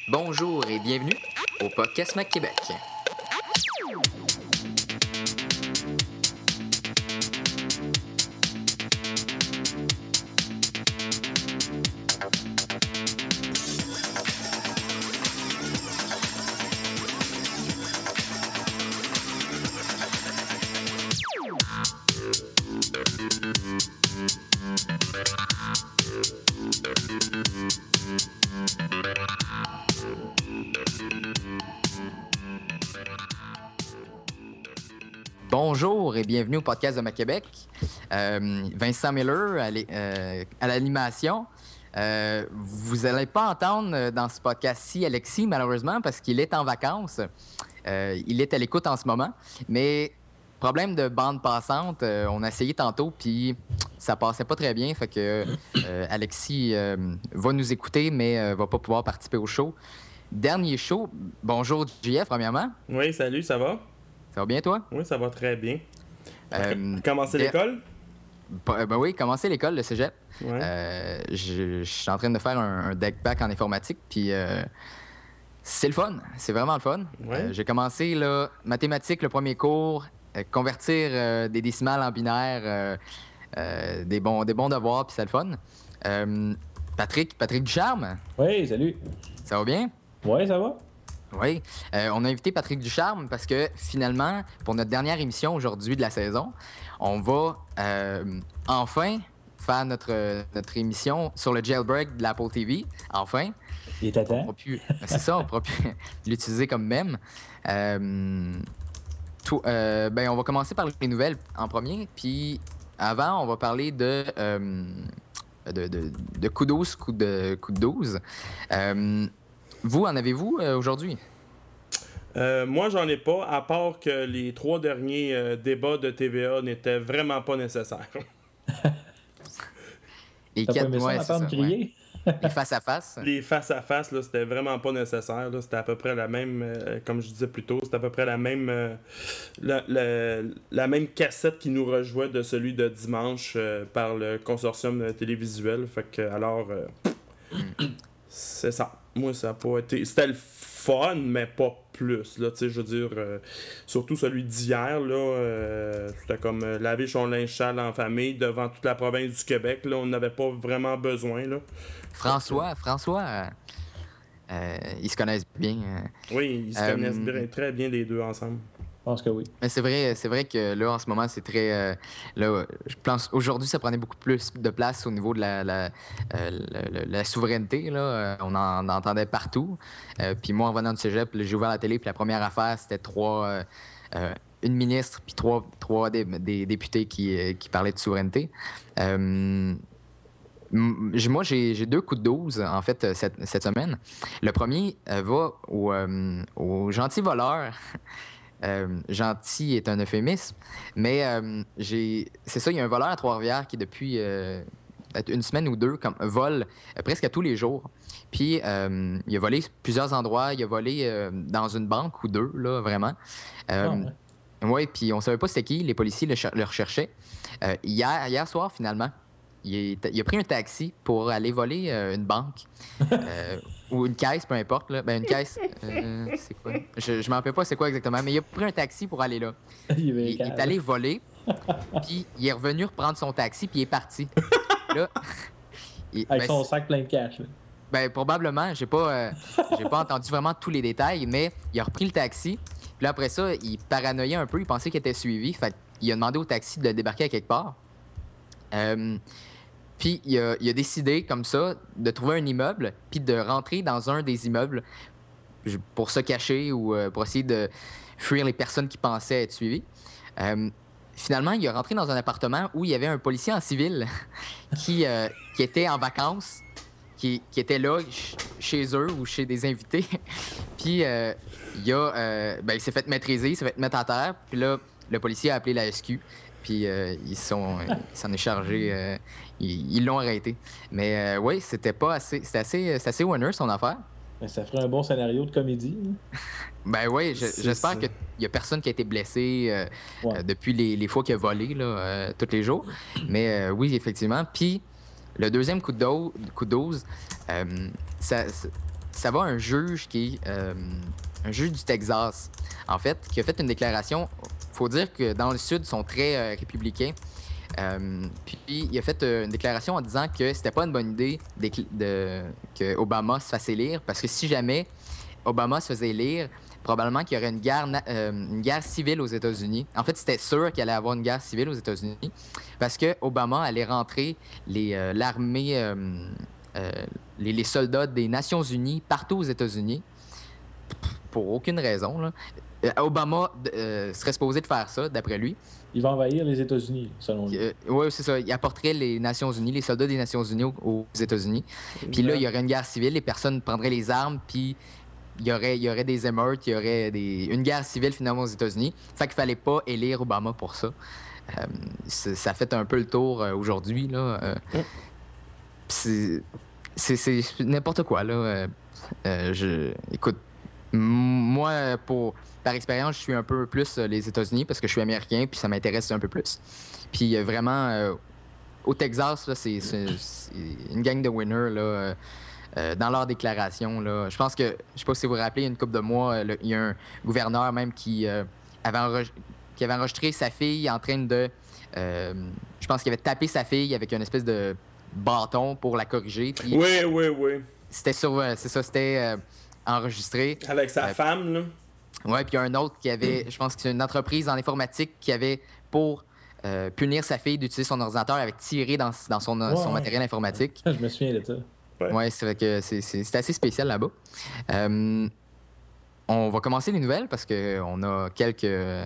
Bonjour et bienvenue au podcast Mac Québec. Bonjour et bienvenue au podcast de Mac Québec. Vincent Miller à l'animation. Vous n'allez pas entendre dans ce podcast-ci Alexis, malheureusement, parce qu'il est en vacances. Il est à l'écoute en ce moment. Mais problème de bande passante, on a essayé tantôt, puis ça passait pas très bien. Fait que Alexis va nous écouter, mais va pas pouvoir participer au show. Dernier show. Bonjour, JF, premièrement. Oui, salut, ça va? Ça va bien, toi? Oui, ça va très bien. Commencer l'école? Ben oui, commencer l'école, le cégep. Ouais. Je suis en train de faire un deck back en informatique, puis c'est le fun. C'est vraiment le fun. Ouais. J'ai commencé là, mathématiques, le premier cours, convertir des décimales en binaire, des bons devoirs, puis c'est le fun. Patrick Ducharme, Oui, salut. ça va bien? Oui, ça va? Oui. On a invité Patrick Ducharme parce que finalement, pour notre dernière émission aujourd'hui de la saison, on va enfin faire notre émission sur le jailbreak de l'Apple TV. Enfin. Il est à temps. C'est ça, on pourra plus l'utiliser comme mème. On va commencer par les nouvelles en premier, puis avant, on va parler de coup 12, coup de 12. Vous, en avez-vous aujourd'hui? Moi, j'en ai pas, à part que les 3 derniers débats de TVA n'étaient vraiment pas nécessaires. Les T'as pas 4 aimé ça, mois, m'entendre crier? Les face-à-face. Les face-à-face, là, c'était vraiment pas nécessaire. Là. C'était à peu près la même, comme je disais plus tôt, c'était à peu près la même la même cassette qui nous rejouait de celui de dimanche par le consortium télévisuel. Fait que, alors, c'est ça. Moi, ça n'a pas été... C'était le fun, mais pas plus, là, tu sais, je veux dire, surtout celui d'hier, là, c'était comme laver son linge sale en famille devant toute la province du Québec, là, on n'avait pas vraiment besoin, là. François, ils se connaissent bien. Oui, ils se connaissent très bien les deux ensemble. Je pense que oui. Mais c'est vrai que là, en ce moment, c'est très... là, je pense aujourd'hui, ça prenait beaucoup plus de place au niveau de la souveraineté. Là. On en entendait partout. Puis moi, en venant du cégep, j'ai ouvert la télé, puis la première affaire, c'était une ministre, puis trois des députés qui parlaient de souveraineté. Moi, j'ai 2 coups de 12, en fait, cette semaine. Le premier va au gentil voleur. Gentil est un euphémisme, mais c'est ça, il y a un voleur à Trois-Rivières qui, depuis une semaine ou 2, vole presque à tous les jours. Puis, il a volé plusieurs endroits. Il a volé dans une banque ou 2, là, vraiment. Oui, puis on savait pas c'était qui. Les policiers le recherchaient. Hier soir, finalement, il a pris un taxi pour aller voler une banque ou une caisse, peu importe. Là. Ben, une caisse, c'est quoi? Je ne m'en rappelle pas c'est quoi exactement, mais il a pris un taxi pour aller là. Il est allé voler, puis il est revenu reprendre son taxi, puis il est parti. Là, avec son sac plein de cash. Là. Ben, probablement, j'ai pas entendu vraiment tous les détails, mais il a repris le taxi. Puis là, après ça, il paranoïait un peu, il pensait qu'il était suivi. Fait qu'il a demandé au taxi de débarquer à quelque part. Puis il a décidé, comme ça, de trouver un immeuble, puis de rentrer dans un des immeubles pour se cacher ou pour essayer de fuir les personnes qui pensaient être suivies. Finalement, il est rentré dans un appartement où il y avait un policier en civil qui était en vacances, qui était là chez eux ou chez des invités. Puis il s'est fait maîtriser, il s'est fait mettre à terre. Puis là, le policier a appelé la SQ. Puis il s'en est chargé. Ils l'ont arrêté. Mais oui, c'était assez winner son affaire. Ben, ça ferait un bon scénario de comédie. Hein? Ben oui, j'espère qu'il n'y a personne qui a été blessé depuis les fois qu'il a volé là, tous les jours. Mais oui, effectivement. Puis le deuxième coup de 12, ça va à un juge qui est un juge du Texas, en fait, qui a fait une déclaration. Faut dire que dans le Sud, ils sont très républicains. Puis il a fait une déclaration en disant que c'était pas une bonne idée que Obama se fasse élire, parce que si jamais Obama se faisait élire, probablement qu'il y aurait une guerre civile aux États-Unis. En fait, c'était sûr qu'il allait avoir une guerre civile aux États-Unis parce que Obama allait rentrer l'armée, les soldats des Nations Unies partout aux États-Unis pour aucune raison, là. Obama serait supposé de faire ça, d'après lui. Il va envahir les États-Unis, selon lui. Oui, c'est ça. Il apporterait les Nations Unies, les soldats des Nations Unies aux États-Unis. Puis là, il y aurait une guerre civile, les personnes prendraient les armes, puis il y aurait des émeutes, il y aurait une guerre civile finalement aux États-Unis. Fait qu'il fallait pas élire Obama pour ça. Ça fait un peu le tour aujourd'hui, là. C'est n'importe quoi, là. Écoute, moi, par expérience, je suis un peu plus les États-Unis parce que je suis américain, puis ça m'intéresse un peu plus. Puis vraiment, au Texas, là, c'est une gang de winners, là. Dans leur déclaration, là, je pense que, je sais pas si vous vous rappelez, une couple de mois, il y a un gouverneur même qui avait enregistré sa fille en train de... je pense qu'il avait tapé sa fille avec une espèce de bâton pour la corriger. Puis Oui. c'était c'était enregistré. Avec sa femme, là. Ouais, puis il y a un autre qui avait, je pense que c'est une entreprise en informatique qui avait, pour punir sa fille d'utiliser son ordinateur, avait tiré dans son matériel informatique. Je me souviens de ça. Ouais, c'est vrai que c'est assez spécial là-bas. On va commencer les nouvelles parce qu'on a quelques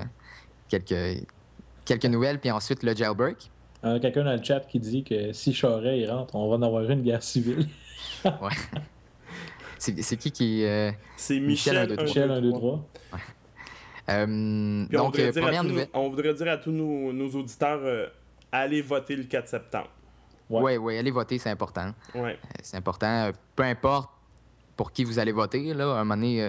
nouvelles, puis ensuite le jailbreak. Quelqu'un dans le chat qui dit que si Charest il rentre, on va en avoir une guerre civile. Ouais. C'est qui c'est Michel 1, 2, 3. Michel 1, 2, 3. Donc, première nouvelle. On voudrait dire à tous nos auditeurs, allez voter le 4 septembre. Oui, allez voter, c'est important. Ouais. C'est important. Peu importe pour qui vous allez voter, là, à un moment donné,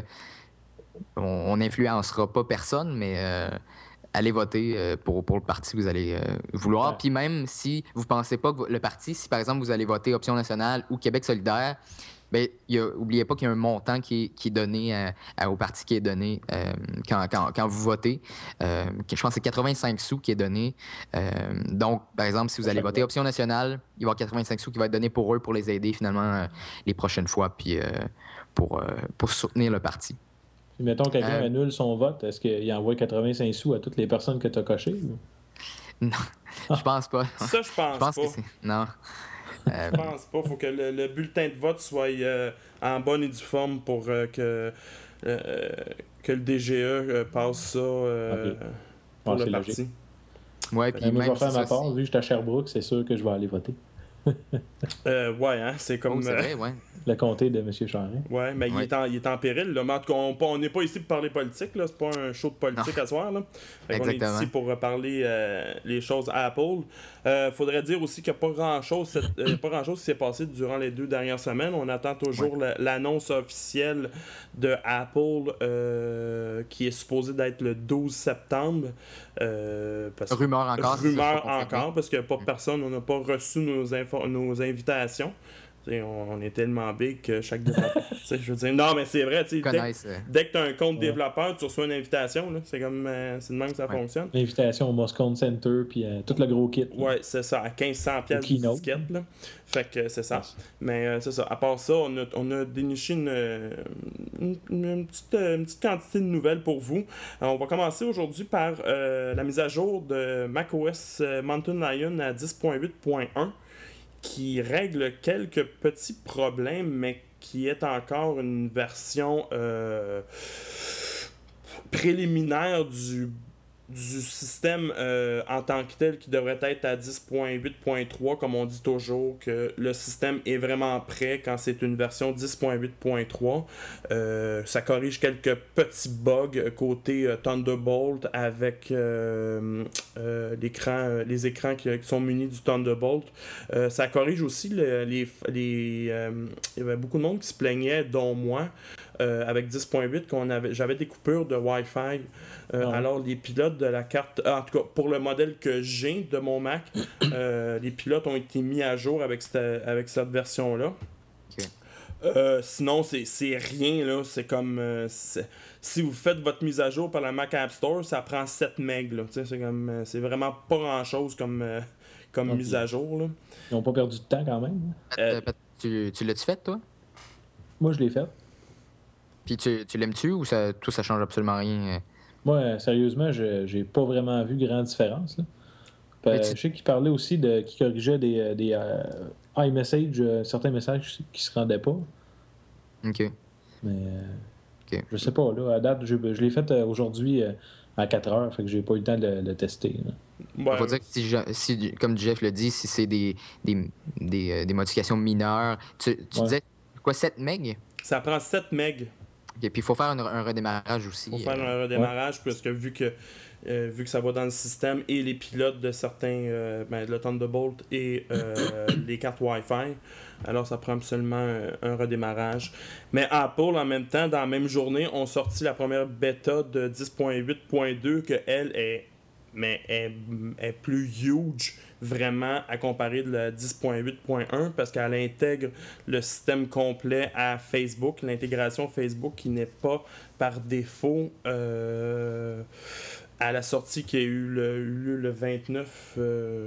on n'influencera pas personne, mais allez voter pour le parti que vous allez vouloir. Puis même si vous ne pensez pas que le parti, si par exemple vous allez voter Option nationale ou Québec solidaire, bien, n'oubliez pas qu'il y a un montant qui est donné au parti qui est donné quand vous votez. Je pense que c'est 85 sous qui est donné. Donc, par exemple, si vous allez voter Option nationale, il va y avoir 85 sous qui va être donné pour eux pour les aider finalement les prochaines fois puis pour soutenir le parti. Si, mettons, quelqu'un annule son vote, est-ce qu'il envoie 85 sous à toutes les personnes que tu as cochées? Ou? Non, je pense pas. Ça, je pense pas. Non. Je pense pas. Il faut que le bulletin de vote soit en bonne et due forme pour que le DGE passe ça pour le parti. Ouais, puis moi, je vais faire ma part. Vu que je suis à Sherbrooke, c'est sûr que je vais aller voter. Ouais, hein, c'est comme... c'est vrai, ouais. Le comté de M. Charest. Ouais, mais il est en péril. Là. Mais en tout cas, on n'est pas ici pour parler politique. Là. C'est pas un show de politique à soir. Là. On est ici pour parler les choses à Apple. Faudrait dire aussi qu'il n'y a pas grand-chose qui s'est passé durant les 2 dernières semaines. On attend toujours l'annonce officielle de Apple qui est supposée d'être le 12 septembre. Rumeur encore, parce qu'il n'y a pas personne, on n'a pas reçu nos invitations. On est tellement big que chaque développeur. Je veux dire, non, mais c'est vrai, dès que tu as un compte développeur, tu reçois une invitation. Là, c'est comme c'est de même que ça fonctionne. L'invitation au Moscone Center, puis tout le gros kit. Ouais, c'est ça, à 1500$ de disquette. Là. Fait que c'est ça. Mais c'est ça. À part ça, on a déniché une petite quantité de nouvelles pour vous. On va commencer aujourd'hui par la mise à jour de macOS Mountain Lion à 10.8.1. qui règle quelques petits problèmes, mais qui est encore une version préliminaire du système en tant que tel, qui devrait être à 10.8.3, comme on dit toujours, que le système est vraiment prêt quand c'est une version 10.8.3. Ça corrige quelques petits bugs côté Thunderbolt avec les écrans qui sont munis du Thunderbolt. Ça corrige aussi il y avait beaucoup de monde qui se plaignait, dont moi, avec 10.8, j'avais des coupures de Wi-Fi. Alors, les pilotes de la carte... en tout cas, pour le modèle que j'ai de mon Mac, les pilotes ont été mis à jour avec cette version-là. Okay. Sinon, c'est rien, là. C'est comme... si vous faites votre mise à jour par la Mac App Store, ça prend 7 MB, là. C'est comme... c'est vraiment pas grand-chose comme mise à jour, là. Ils n'ont pas perdu de temps, quand même. Tu l'as-tu fait, toi? Moi, je l'ai fait. Puis tu l'aimes-tu ou ça change absolument rien? Moi, sérieusement, j'ai pas vraiment vu grande différence, là. Je sais qu'il parlait aussi qu'il corrigeait des iMessage, certains messages qui se rendaient pas. OK. Mais OK. je sais pas, là, à date, je l'ai fait aujourd'hui à 4 heures, fait que j'ai pas eu le temps de le tester. Il faut dire que si, comme Jeff le dit, si c'est des modifications mineures, tu disais quoi, 7 MB? Ça prend 7 MB. OK, puis il faut faire un redémarrage aussi. Il faut faire un redémarrage, parce que vu que ça va dans le système et les pilotes de certains, le Thunderbolt et les cartes Wi-Fi, alors ça prend absolument un redémarrage. Mais Apple, en même temps, dans la même journée, ont sorti la première bêta de 10.8.2 que elle est plus huge vraiment à comparer de la 10.8.1 parce qu'elle intègre le système complet à Facebook, l'intégration Facebook qui n'est pas par défaut à la sortie qui a eu le 29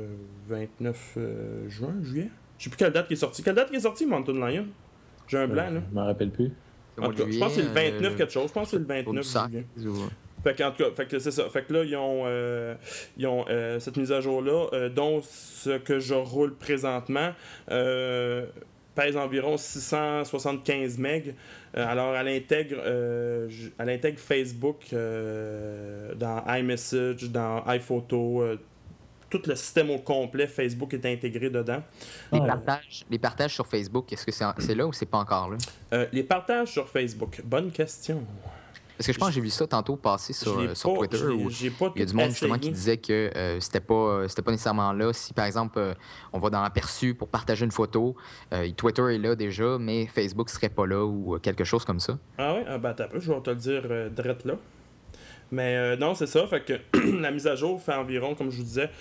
juillet. Je sais plus quelle date qui est sortie. Quelle date qui est sortie, Mountain Lion? J'ai un blanc, là. Je m'en rappelle plus. En tout cas, je pense que c'est le 29 quelque chose. Je pense que c'est le 29 juillet. Fait que, en tout cas, c'est ça. Fait que là, ils ont cette mise à jour-là, dont ce que je roule présentement pèse environ 675 MB. Alors, elle intègre Facebook dans iMessage, dans iPhoto. Tout le système au complet, Facebook est intégré dedans. Les partages sur Facebook, est-ce que c'est là ou c'est pas encore là? Les partages sur Facebook, bonne question. Parce que je pense que j'ai vu ça tantôt passer sur Twitter où il y a du monde justement qui disait que c'était pas nécessairement là. Si par exemple on va dans l'aperçu pour partager une photo, Twitter est là déjà, mais Facebook serait pas là ou quelque chose comme ça. Ah ouais? T'as peu, je vais te le dire direct là. Mais non, c'est ça. Fait que la mise à jour fait environ, comme je vous disais,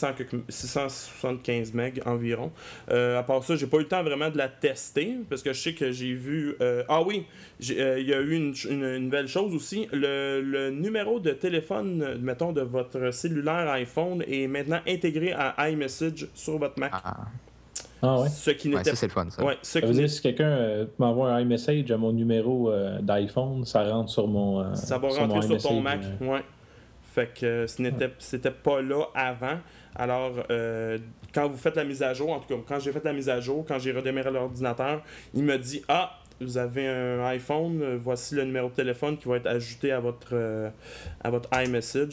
675 MB environ. À part ça, j'ai pas eu le temps vraiment de la tester parce que je sais que j'ai vu... il y a eu une nouvelle chose aussi. Le numéro de téléphone, mettons, de votre cellulaire iPhone est maintenant intégré à iMessage sur votre Mac. Ah ouais? Ça, c'est le fun, ça. Ouais, ça veut dire si quelqu'un m'envoie un iMessage à mon numéro d'iPhone, ça rentre sur mon ça va rentrer sur ton Mac, ouais. Fait que c'était pas là avant. Alors, quand vous faites la mise à jour, en tout cas, quand j'ai fait la mise à jour, quand j'ai redémarré l'ordinateur, il me dit « Ah, vous avez un iPhone, voici le numéro de téléphone qui va être ajouté à votre iMessage. »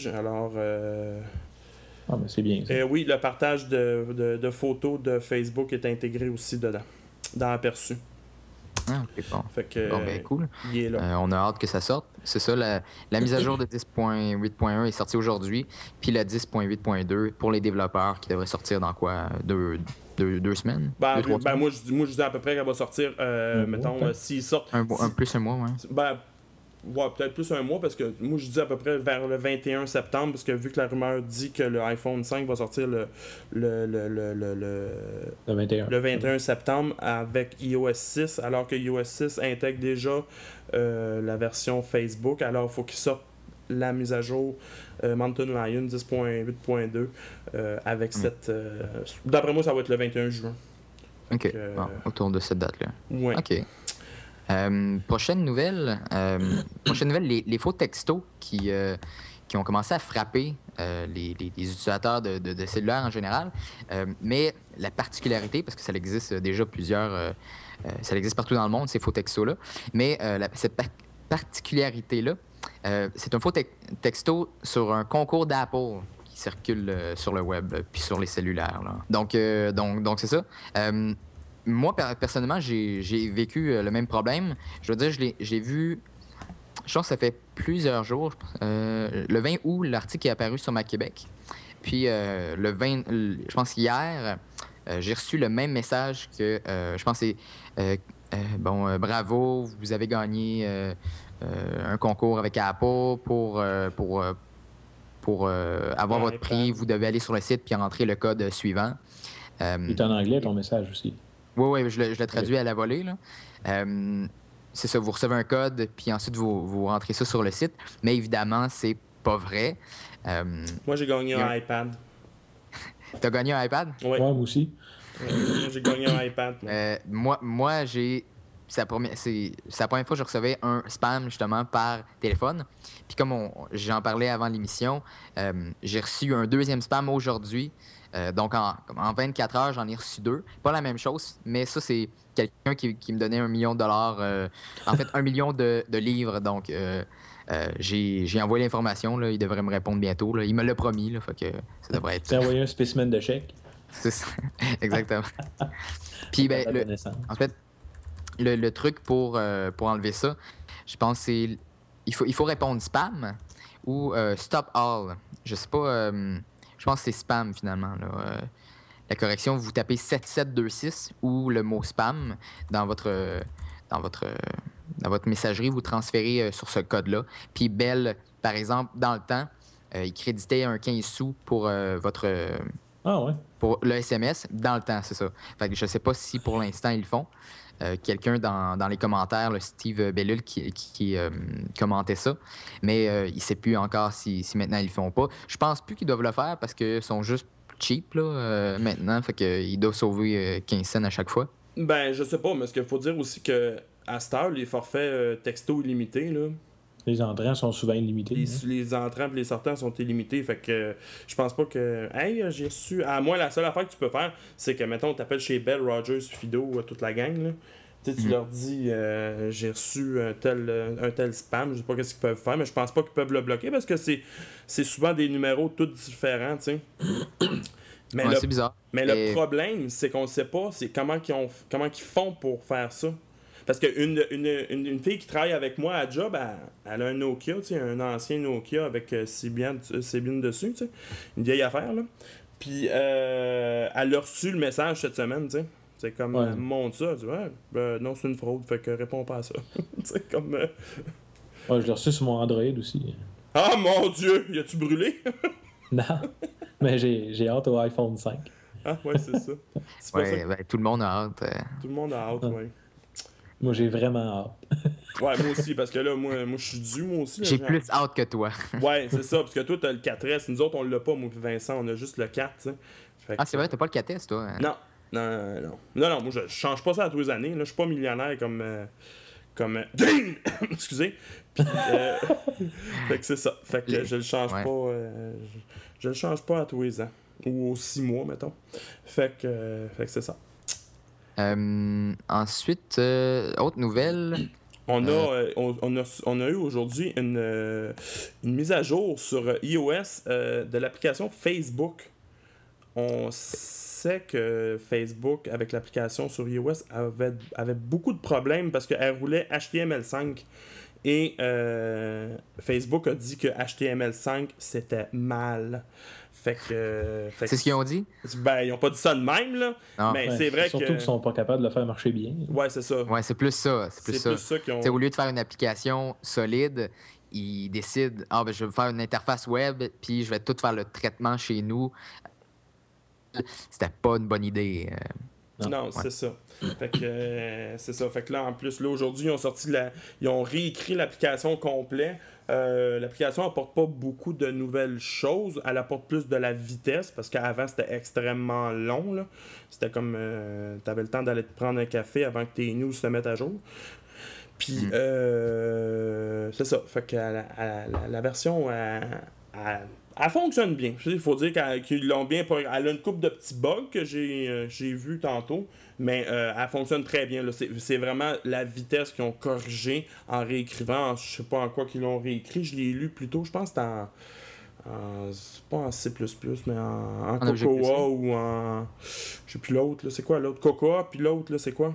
Alors... Ah, mais c'est bien. oui, le partage de photos de Facebook est intégré aussi dedans, dans Aperçu. Ah, ok, bon. Fait que, bon, ben cool. Il est là. On a hâte que ça sorte. C'est ça, la mise à jour de 10.8.1 est sortie aujourd'hui, puis la 10.8.2 pour les développeurs qui devrait sortir dans quoi? Deux semaines? Moi, semaines? moi, je dis à peu près qu'elle va sortir, mettons, s'ils sortent... Un mois, ouais. Ouais, peut-être plus un mois, parce que moi, je dis à peu près vers le 21 septembre, parce que vu que la rumeur dit que le iPhone 5 va sortir le 21 septembre avec iOS 6, alors que iOS 6 intègre déjà la version Facebook, alors il faut qu'il sorte la mise à jour Mountain Lion 10.8.2 avec cette... d'après moi, ça va être le 21 juin. OK, autour de cette date-là. Ouais. OK. Prochaine nouvelle, les faux textos qui ont commencé à frapper les utilisateurs de cellulaires en général. Mais la particularité, parce que ça existe déjà ça existe partout dans le monde, ces faux textos-là, mais cette particularité-là, c'est un faux texto sur un concours d'Apple qui circule sur le web puis sur les cellulaires, là. Donc c'est ça. Moi, personnellement, j'ai vécu le même problème. Je veux dire, j'ai vu... Je pense que ça fait plusieurs jours. Le 20 août, l'article est apparu sur MacQuébec. Puis le 20... je pense qu'hier, j'ai reçu le même message que... je pense que c'est... bravo, vous avez gagné un concours avec Apple pour avoir votre prix. Vous devez aller sur le site puis rentrer le code suivant. Il est en anglais, ton message aussi. Oui, je l'ai traduit à la volée, là. C'est ça, vous recevez un code, puis ensuite vous rentrez ça sur le site. Mais évidemment, c'est pas vrai. Moi, j'ai gagné un iPad. T'as gagné un iPad? Oui. Ouais, moi aussi. Moi, j'ai gagné un iPad. Moi j'ai. C'est la première fois que je recevais un spam, justement, par téléphone. Puis comme j'en parlais avant l'émission, j'ai reçu un deuxième spam aujourd'hui. Donc, en 24 heures, j'en ai reçu 2. Pas la même chose, mais ça, c'est quelqu'un qui me donnait $1 million. En fait, 1 million de livres. Donc, j'ai envoyé l'information. Là, il devrait me répondre bientôt. Là. Il me l'a promis. Là, fait que ça devrait être... Tu as envoyé un spécimen de chèque. C'est ça. Exactement. Puis, en fait, le truc pour enlever ça, je pense c'est il faut répondre spam ou stop all. Je sais pas, je pense que c'est spam finalement. Là. La correction, vous tapez 7726 ou le mot spam dans votre messagerie, vous transférez sur ce code-là. Puis Bell, par exemple, dans le temps, il créditait un 15 sous pour pour le SMS. Dans le temps, c'est ça. Fait que je sais pas si pour l'instant ils le font. Quelqu'un dans les commentaires, le Steve Bellul, qui commentait ça. Mais il ne sait plus encore si maintenant ils le font pas. Je pense plus qu'ils doivent le faire parce qu'ils sont juste cheap là, maintenant. Fait qu'ils doivent sauver 15 cents à chaque fois. Ben, je sais pas, mais ce qu'il faut dire aussi que à cette heure, les forfaits texto illimités, là. Les entrants sont souvent illimités. Les entrants et les sortants sont illimités. Fait que je pense pas que. Hey, j'ai reçu. À moi, la seule affaire que tu peux faire, c'est que, mettons, t'appelles chez Bell, Rogers, Fido, toute la gang, là. Tu leur dis j'ai reçu un tel spam, je sais pas qu'est-ce qu'ils peuvent faire, mais je pense pas qu'ils peuvent le bloquer parce que c'est souvent des numéros tous différents, tu sais. Mais c'est bizarre. Mais le problème, c'est qu'on sait pas c'est comment ils font pour faire ça. Parce qu'une fille qui travaille avec moi à job, elle a un Nokia, tu sais, un ancien Nokia avec Symbian dessus, tu sais, une vieille affaire, là. Puis elle a reçu le message cette semaine, tu sais. C'est comme, monte ça, tu vois, non, c'est une fraude, fait que réponds pas à ça. C'est comme... Ouais, je l'ai reçu sur mon Android aussi. Ah, mon Dieu! Y a-tu brûlé? Non, mais j'ai hâte au iPhone 5. Ah, ouais, c'est ça. C'est pas ça que... Ben, tout le monde a hâte. Tout le monde a hâte, ouais. Moi, j'ai vraiment hâte. Ouais, moi aussi, parce que là, moi je suis dû, moi aussi. Là, j'ai plus hâte que toi. Ouais, c'est ça, parce que toi, t'as le 4S. Nous autres, on l'a pas, moi et Vincent, on a juste le 4, tu sais. Ah, c'est vrai, t'as pas le 4S, toi? Hein? Non. Non, moi, je change pas ça à tous les années. Là, je suis pas millionnaire comme... Excusez. Puis, fait que c'est ça. Fait que je le change pas... je le change pas à tous les ans. Ou aux 6 mois, mettons. Fait que c'est ça. Ensuite, autre nouvelle. On a eu aujourd'hui une mise à jour sur iOS de l'application Facebook. On sait que Facebook, avec l'application sur iOS, avait beaucoup de problèmes parce qu'elle roulait HTML5. Et Facebook a dit que HTML5, c'était mal. Fait que c'est ce qu'ils ont dit? Ben, ils ont pas dit ça de même, là. Non. Mais c'est vrai surtout qu'ils sont pas capables de le faire marcher bien. Ouais, c'est ça. Ouais, c'est plus ça. C'est plus ça qu'ils ont... Au lieu de faire une application solide, ils décident, ben, je vais faire une interface web, puis je vais tout faire le traitement chez nous. C'était pas une bonne idée. Non, c'est ça. Fait que c'est ça. Fait que là, en plus, là, aujourd'hui, ils ont réécrit l'application complète. L'application apporte pas beaucoup de nouvelles choses. Elle apporte plus de la vitesse parce qu'avant, c'était extrêmement long, là. C'était comme t'avais le temps d'aller te prendre un café avant que tes news se mettent à jour. Puis c'est ça. Fait que la version elle fonctionne bien. Il faut dire qu'ils l'ont bien... Elle a une couple de petits bugs que j'ai vu tantôt, mais elle fonctionne très bien. Là. C'est vraiment la vitesse qu'ils ont corrigé en réécrivant. Je sais pas en quoi qu'ils l'ont réécrit. Je l'ai lu plus tôt. Je pense que c'est pas en C++, mais en Cocoa ou en... Je sais plus l'autre. Là. C'est quoi l'autre? Cocoa, puis l'autre, là, c'est quoi?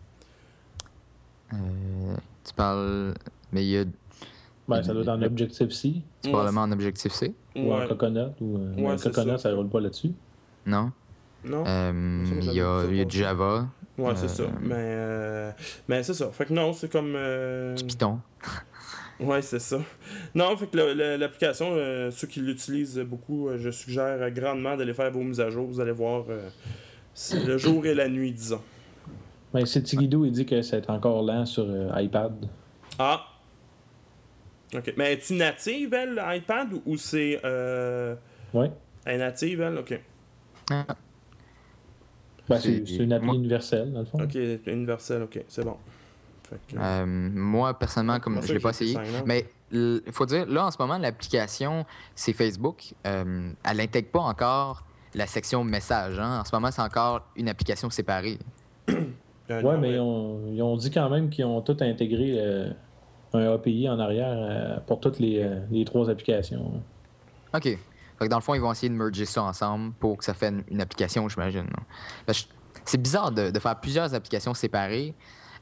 Tu parles... Mais il y a... Ben, ça doit être en Objective-C. C'est probablement en Objective-C. Ou en Coconut. Coconut, ça ne roule pas là-dessus. Non. Non. Il y a du Java. Ouais, c'est ça. Mais c'est ça. Fait que non, c'est comme... Du Python. Ouais, c'est ça. Non, fait que l'application, ceux qui l'utilisent beaucoup, je suggère grandement d'aller faire vos mises à jour. Vous allez voir, c'est le jour et la nuit, disons. Mais Setigidou, il dit que c'est encore lent sur iPad. Ah! OK. Mais es-tu native, elle, iPad, ou c'est... Oui. Elle est native, elle? OK. Ah, Ben, c'est une appli moi, universelle, dans le fond. OK, universel, OK. C'est bon. Fait que... moi, personnellement, comme je l'ai pas essayé, mais il faut dire, là, en ce moment, l'application, c'est Facebook. Elle n'intègre pas encore la section message. Hein. En ce moment, c'est encore une application séparée. Ouais, mais ils ont dit quand même qu'ils ont tout intégré un API en arrière pour toutes les 3 applications. OK. Fait que dans le fond, ils vont essayer de merger ça ensemble pour que ça fasse une application, j'imagine. C'est bizarre de faire plusieurs applications séparées.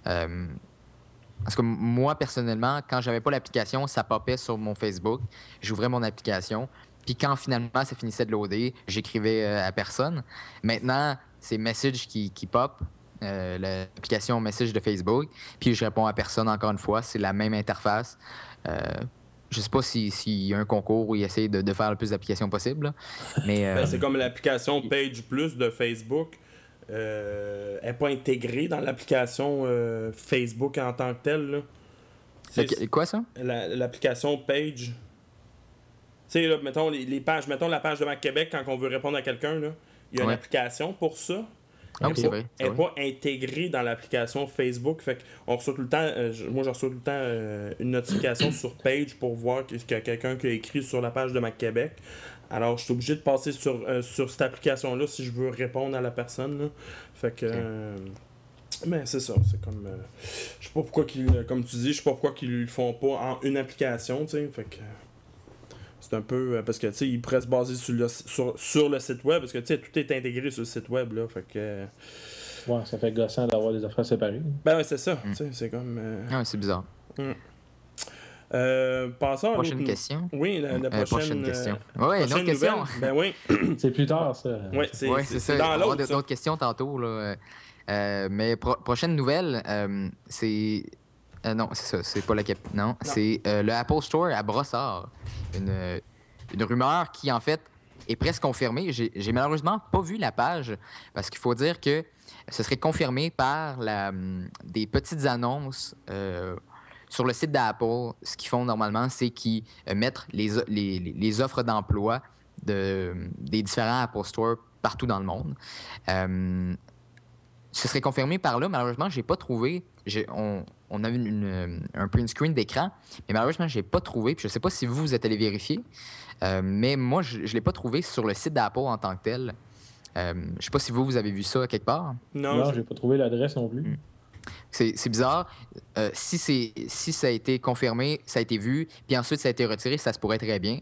Parce que moi, personnellement, quand j'avais pas l'application, ça popait sur mon Facebook. J'ouvrais mon application. Puis quand finalement ça finissait de loader, j'écrivais à personne. Maintenant, c'est Message qui pop, l'application Message de Facebook. Puis je réponds à personne encore une fois. C'est la même interface. Je sais pas s'il y a un concours où ils essayent de faire le plus d'applications possible. Là. Mais c'est comme l'application Page Plus de Facebook. Elle n'est pas intégrée dans l'application Facebook en tant que telle. Là. Quoi ça? L'application Page. Tu sais, là, mettons les pages, mettons la page de Mac Québec quand on veut répondre à quelqu'un, là, il y a une application pour ça. Elle n'est pas intégrée dans l'application Facebook. Fait qu'on reçoit tout le temps, moi je reçois tout le temps une notification sur Page pour voir qu'il y a quelqu'un qui a écrit sur la page de Mac Québec. Alors je suis obligé de passer sur cette application-là si je veux répondre à la personne. Là. Fait que. Mais c'est ça, c'est comme. Je sais pas pourquoi comme tu dis, je sais pas pourquoi qu'ils le font pas en une application, tu sais. Fait que. C'est un peu. Parce que, tu sais, ils pourraient se baser sur le site web. Parce que, tu sais, tout est intégré sur le site web, là. Fait que. Ouais, ça fait gossant d'avoir des affaires séparées. Ben, ouais, c'est ça. Tu sais, c'est comme. Ah, c'est bizarre. Passons prochaine question. Oui, la prochaine question. Oui, une autre question. Ben oui. C'est plus tard, ça. Oui, c'est ça. Dans l'autre. On aura d'autres questions tantôt, là. Mais prochaine nouvelle, c'est. Non, c'est ça, c'est pas la Non, c'est le Apple Store à Brossard. Une rumeur qui, en fait, est presque confirmée. J'ai malheureusement pas vu la page parce qu'il faut dire que ce serait confirmé par des petites annonces sur le site d'Apple. Ce qu'ils font normalement, c'est qu'ils mettent les offres d'emploi des différents Apple Store partout dans le monde. Ce serait confirmé par là. Malheureusement, j'ai pas trouvé. On a un print screen d'écran, mais malheureusement, j'ai pas trouvé. Puis je sais pas si vous êtes allé vérifier, mais moi, je l'ai pas trouvé sur le site d'Apple en tant que tel. Je sais pas si vous avez vu ça quelque part. Non, j'ai pas trouvé l'adresse non plus. C'est bizarre. Si ça a été confirmé, ça a été vu, puis ensuite ça a été retiré, ça se pourrait très bien.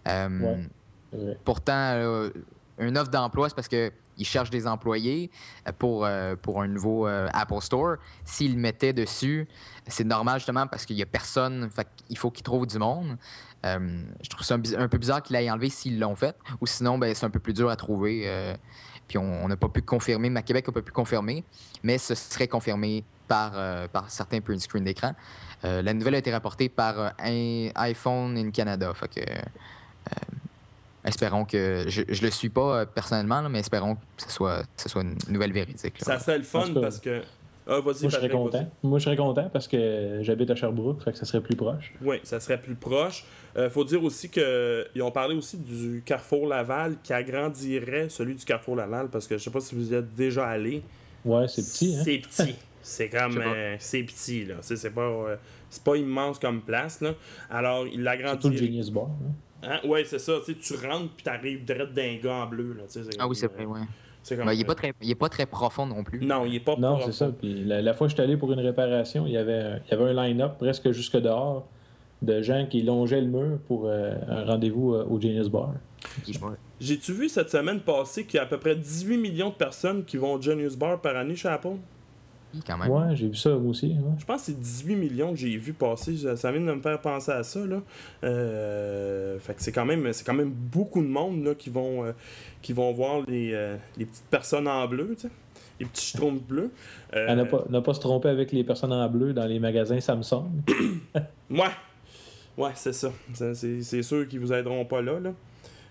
Pourtant, une offre d'emploi, c'est parce qu'ils cherchent des employés pour un nouveau Apple Store. S'ils le mettaient dessus, c'est normal justement parce qu'il n'y a personne. Fait qu'il faut qu'ils trouvent du monde. Je trouve ça un peu bizarre qu'ils l'aient enlevé s'ils l'ont fait. Ou sinon, ben, c'est un peu plus dur à trouver. Puis on n'a pas pu confirmer. Mac Québec n'a pas pu confirmer. Mais ce serait confirmé par certains print screens d'écran. La nouvelle a été rapportée par iPhone in Canada. Fait que... espérons que... Je le suis pas personnellement, là, mais espérons que ce soit une nouvelle véridique. Là. Ça serait le fun parce que... Moi, je serais content. Moi, je serais content parce que j'habite à Sherbrooke, fait que ça serait plus proche. Oui, ça serait plus proche. Faut dire aussi qu'ils ont parlé aussi du Carrefour Laval qui agrandirait celui du Carrefour Laval parce que je sais pas si vous y êtes déjà allé. Ouais, c'est petit, hein? C'est petit. C'est comme... c'est petit, là. C'est pas immense comme place, là. Alors, il l'agrandit. Surtout le Genius Bar, hein? Ouais, c'est ça. Tu rentres puis t'arrives direct d'un gars en bleu, là. Oui, c'est vrai, ouais. Comme, il est pas très profond non plus. Non, il est pas profond. Non, c'est ça. Puis la fois que j'étais allé pour une réparation, il y avait un line-up presque jusque dehors de gens qui longeaient le mur pour un rendez-vous au Genius Bar. J'ai-tu vu cette semaine passée qu'il y a à peu près 18 millions de personnes qui vont au Genius Bar par année chez Apple? Oui, quand même. Ouais, j'ai vu ça moi aussi. Ouais. Je pense que c'est 18 millions que j'ai vu passer. Ça vient de me faire penser à ça, là. Fait que c'est quand même beaucoup de monde là, qui vont voir les petites personnes en bleu, tu sais. Les petits schtroumpfs bleus. N'a pas se tromper avec les personnes en bleu dans les magasins Samsung. Ouais, c'est ça. C'est sûr qu'ils vous aideront pas là.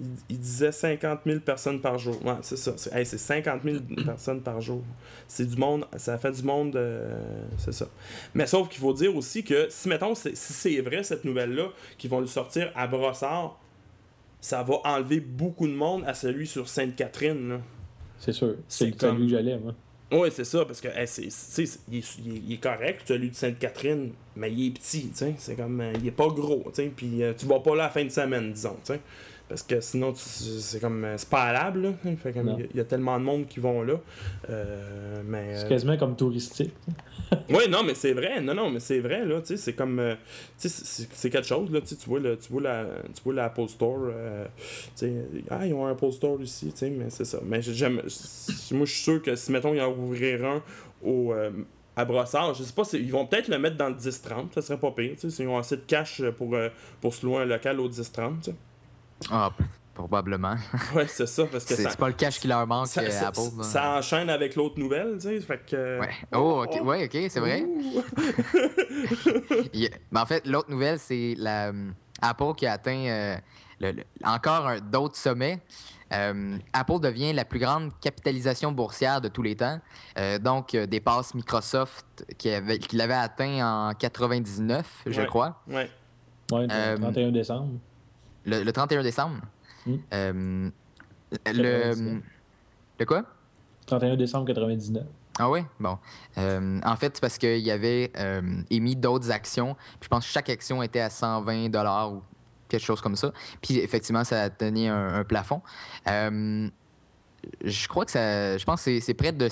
il disait 50 000 personnes par jour. Ouais, c'est ça. C'est 50 000 personnes par jour. C'est du monde, ça fait du monde, c'est ça. Mais sauf qu'il faut dire aussi que si, mettons, si c'est vrai, cette nouvelle-là, qu'ils vont le sortir à Brossard, ça va enlever beaucoup de monde à celui sur Sainte-Catherine, là. C'est sûr. C'est C'est comme... celui que j'allais, moi. Oui, c'est ça, parce que il est correct, celui de Sainte-Catherine, mais il est petit, tu sais. C'est comme, il est pas gros, tu sais. Puis tu vas pas là à la fin de semaine, disons, tu sais. Parce que sinon, c'est comme, c'est pas halable, là. Fait comme, il y a tellement de monde qui vont là. Mais, c'est quasiment comme touristique. Oui, non, mais c'est vrai. Non, mais c'est vrai, là. Tu sais, c'est comme. Tu sais, c'est quelque chose, là. Tu vois la Apple Store. Tu sais, ils ont un Apple Store ici, tu sais, mais c'est ça. Mais moi, je suis sûr que si, mettons, ils en ouvriraient un à Brossard, je sais pas, ils vont peut-être le mettre dans le 10-30, ça serait pas pire, tu sais, s'ils ont assez de cash pour se louer un local au 10-30, tu sais. Ah, probablement. Ouais, c'est ça, parce que c'est pas le cash qui leur manque ça, à Apple. Ça enchaîne avec l'autre nouvelle, tu sais, fait que... Ouais. Oh, ok, ouais, ok, c'est vrai. Mais en fait, l'autre nouvelle, c'est Apple qui a atteint encore d'autres sommets. Apple devient la plus grande capitalisation boursière de tous les temps. Donc, dépasse Microsoft qui l'avait atteint en 99, je crois. Ouais. Ouais, le 31 décembre. Le 31 décembre. Le quoi? 31 décembre 99. Ah oui? Bon. En fait, c'est parce qu'il y avait émis d'autres actions. Puis je pense que chaque action était à 120 $ ou quelque chose comme ça. Puis effectivement, ça atteignait un plafond. Je crois que je pense que c'est près de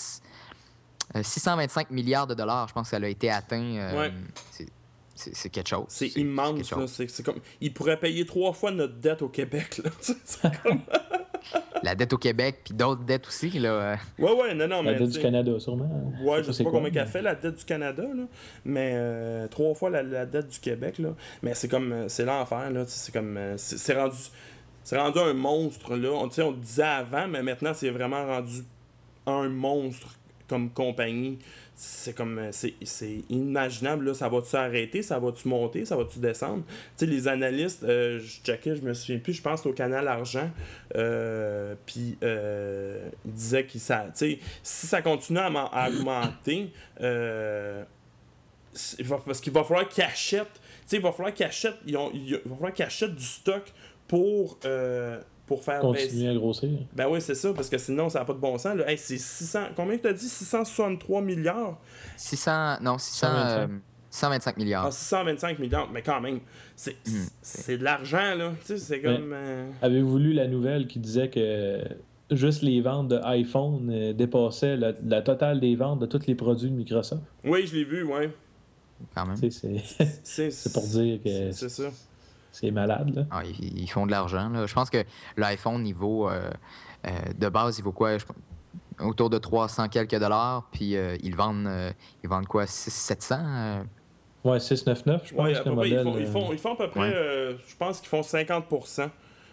625 milliards de dollars. Je pense que ça a été atteint. Ouais. C'est quelque chose. C'est immense. Là. C'est comme... Ils pourraient payer 3 fois notre dette au Québec. Là. C'est comme... La dette au Québec, puis d'autres dettes aussi. Là. Ouais, non, mais... La dette du Canada, sûrement. Ouais, je sais pas combien qu'elle fait, la dette du Canada, là. Mais 3 fois la dette du Québec, là. Mais c'est comme... C'est l'enfer, là. C'est comme... C'est rendu un monstre, là. On le disait avant, mais maintenant, c'est vraiment rendu un monstre comme compagnie. C'est comme... C'est inimaginable, là. Ça va-tu arrêter? Ça va-tu monter? Ça va-tu descendre? Tu sais, les analystes, je checkais, je me souviens plus, je pense au Canal Argent, puis ils disaient que ça... Tu sais, si ça continue à augmenter, parce qu'il va falloir qu'ils achètent... Tu sais, il va falloir qu'ils achètent... Il va falloir qu'ils achètent du stock pour faire continuer à grossir. Ben oui, c'est ça, parce que sinon, ça n'a pas de bon sens. Là. Hey, c'est 600... Combien tu as dit? 663 milliards? 125 milliards. Ah, 625 milliards, mais quand même, c'est de l'argent, là. Tu sais, c'est comme... Avez-vous lu la nouvelle qui disait que juste les ventes de iPhone dépassaient la totale des ventes de tous les produits de Microsoft? Oui, je l'ai vu, ouais. Quand même. C'est pour dire que... C'est ça. C'est malade, là. Ah, ils font de l'argent, là. Je pense que l'iPhone, il vaut... de base, il vaut quoi? Autour de 300 quelques dollars, puis ils vendent quoi? 700? Ouais, 699, je pense. Ouais, que modèle, ils font à peu près... je pense qu'ils font 50%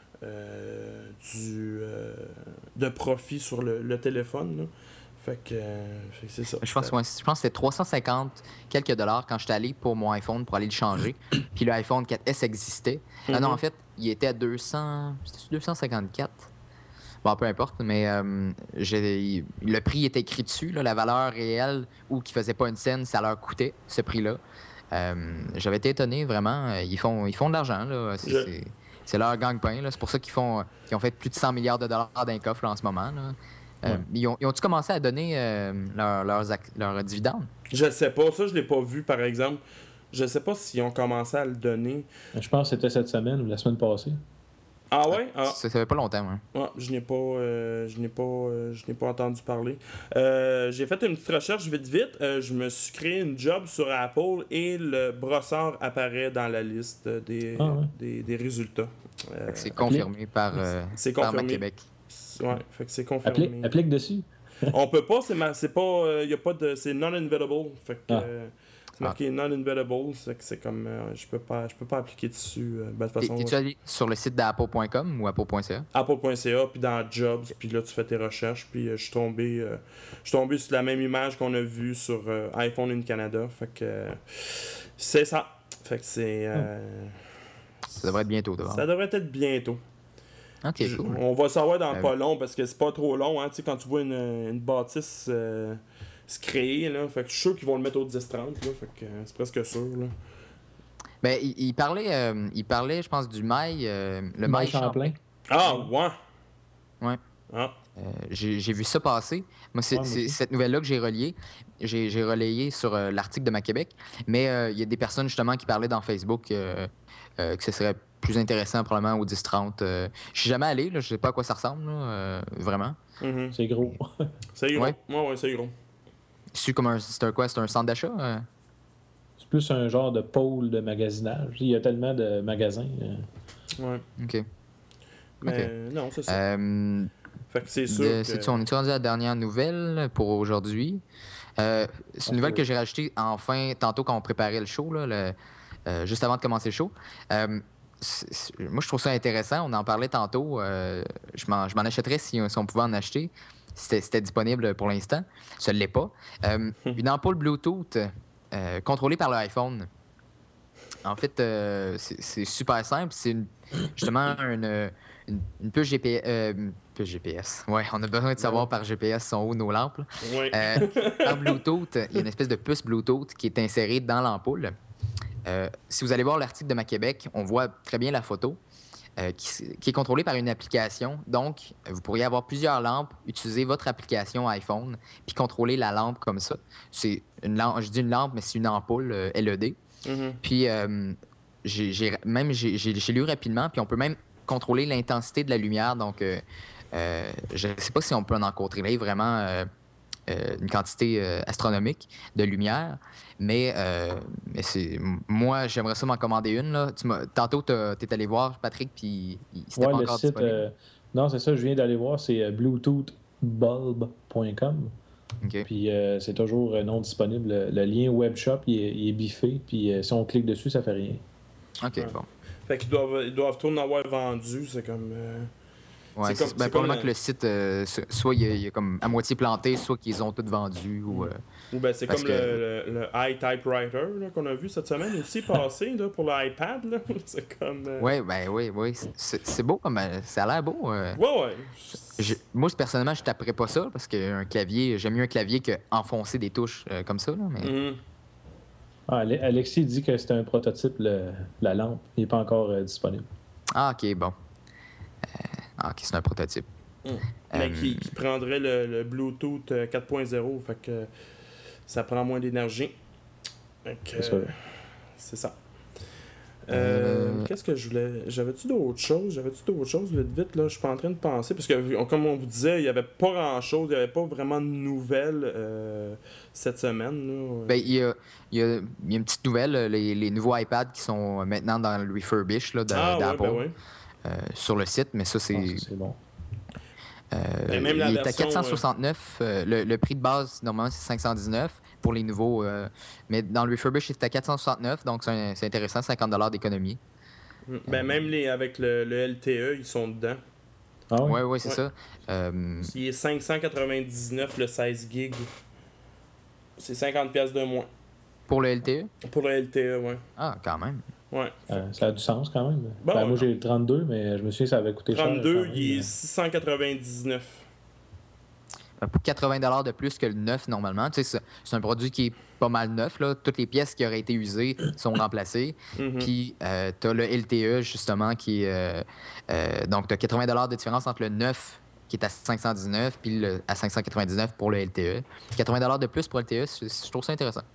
de profit sur le téléphone, là. Fait que c'est ça. Je pense que c'était 350 quelques dollars quand j'étais allé pour mon iPhone pour aller le changer. Puis l'iPhone 4S existait. Ah non, en fait, il était à 200... C'était 254? Bon, peu importe, mais le prix était écrit dessus, là, la valeur réelle, ou qui faisait pas une scène, ça leur coûtait, ce prix-là. J'avais été étonné, vraiment. Ils font de l'argent, là. C'est leur gagne-pain, là. C'est pour ça qu'ils ont fait plus de 100 milliards de dollars d'un coffre, là, en ce moment, là. Ils ont-tu commencé à donner leurs dividendes? Je sais pas. Ça, je l'ai pas vu, par exemple. Je sais pas s'ils ont commencé à le donner. Je pense que c'était cette semaine ou la semaine passée. Ah ouais? Ça fait pas longtemps, hein. Ouais, je n'ai pas entendu parler. J'ai fait une petite recherche vite. Je me suis créé une job sur Apple et le brossard apparaît dans la liste des résultats. C'est confirmé par Mac Québec. Ouais, fait que c'est confirmé. Applique dessus. On peut pas, c'est pas, y a pas de, c'est non-invalidable. Fait que c'est marqué non-invalidable, c'est comme, je peux pas appliquer dessus. De toute façon. Es-tu allé sur le site d'apple.com ou apple.ca? Apple.ca, puis dans Jobs, puis là tu fais tes recherches, puis je suis tombé sur la même image qu'on a vue sur iPhone in Canada. Fait que c'est ça. Fait que c'est. Ça devrait être bientôt, Ça devrait être bientôt. Ok, cool. On va savoir dans pas long parce que c'est pas trop long, hein, tu sais, quand tu vois une bâtisse se créer, là, fait que je suis sûr qu'ils vont le mettre au 10-30, là, fait que c'est presque sûr, là. Ben, il parlait, je pense, du mail, le mail Champlain. Ah, ouais! Ouais. Ah. J'ai vu ça passer. Moi, c'est cette nouvelle-là que j'ai reliée. J'ai relayé sur l'article de Ma Québec. Mais il y a des personnes, justement, qui parlaient dans Facebook que ce serait plus intéressant, probablement, au 10-30. Je suis jamais allé, là, je sais pas à quoi ça ressemble, là, vraiment. Mm-hmm. C'est gros. C'est gros. Ouais. Ouais, c'est gros. C'est comme c'est un centre d'achat? C'est plus un genre de pôle de magasinage. Il y a tellement de magasins. Ouais. OK. Mais non, c'est ça. Fait que c'est sûr que... On est rendu à la dernière nouvelle pour aujourd'hui. C'est une nouvelle que j'ai rajoutée enfin tantôt quand on préparait le show, là, juste avant de commencer le show. Moi, je trouve ça intéressant. On en parlait tantôt. Je m'en achèterais si on pouvait en acheter. C'était disponible pour l'instant. Ça ne l'est pas. Une ampoule Bluetooth contrôlée par l'iPhone. En fait, c'est super simple. C'est justement une puce GPS. Puce GPS. Ouais, on a besoin de savoir par GPS sont où nos lampes. Ouais. Par Bluetooth, il y a une espèce de puce Bluetooth qui est insérée dans l'ampoule. Si vous allez voir l'article de Ma Québec, on voit très bien la photo qui est contrôlée par une application. Donc, vous pourriez avoir plusieurs lampes, utiliser votre application iPhone, puis contrôler la lampe comme ça. C'est une lampe, je dis une lampe, mais c'est une ampoule LED. Mm-hmm. Puis, j'ai lu rapidement, puis on peut même contrôler l'intensité de la lumière. Donc, je ne sais pas si on peut en contrôler vraiment une quantité astronomique de lumière, mais moi, j'aimerais ça m'en commander une. Là. Tantôt, tu es allé voir, Patrick, puis c'était pas encore disponible. Non, c'est ça, je viens d'aller voir, c'est bluetoothbulb.com. Okay. Puis c'est toujours non disponible. Le lien webshop, il est biffé, puis si on clique dessus, ça fait rien. OK, bon. Fait qu'ils doivent tout en avoir vendu, c'est comme... Ouais, c'est probablement que le site, soit il est comme à moitié planté, soit qu'ils ont tout vendu. Ou ben c'est comme le iTypewriter là, qu'on a vu cette semaine aussi passer là, pour l'iPad. Là. C'est comme... Oui. C'est beau, comme ça a l'air beau. Ouais. Moi, personnellement, je taperais pas ça parce qu'un clavier, j'aime mieux un clavier qu'enfoncer des touches comme ça. Là, mais... Mm-hmm. Alexis dit que c'était un prototype, la lampe. Il n'est pas encore disponible. Ah, OK, bon. OK, c'est un prototype. Mais qui prendrait le Bluetooth 4.0, fait que ça prend moins d'énergie. C'est ça. Qu'est-ce que je voulais... J'avais-tu d'autres choses vite, là? Je suis pas en train de penser, parce que, comme on vous disait, il n'y avait pas grand-chose, il n'y avait pas vraiment de nouvelles cette semaine, là. Ben, il y a une petite nouvelle, les nouveaux iPads qui sont maintenant dans le refurbish là, d'Apple. Ouais. Sur le site, mais ça, c'est bon. Même il la est version, à 469. Le prix de base, normalement, c'est 519 pour les nouveaux. Mais dans le refurbish, c'est à 469, donc c'est intéressant, 50$ d'économie. Ben, même avec le LTE, ils sont dedans. Ah oui? Oui, c'est ça. Il est 599 le 16 GB. C'est 50$ de moins. Pour le LTE? Pour le LTE, ouais. Ah, quand même. Ouais. Ça a du sens quand même. Bon, moi, j'ai le 32, mais je me souviens que ça avait coûté 32, cher. il est 699. Pour 80$ de plus que le neuf, normalement. Tu sais, c'est un produit qui est pas mal neuf. Là. Toutes les pièces qui auraient été usées sont remplacées. Puis, tu as le LTE, justement, qui est... donc, tu as 80$ de différence entre le neuf, qui est à 519, puis à 599 pour le LTE. 80$ de plus pour le LTE, je trouve ça intéressant.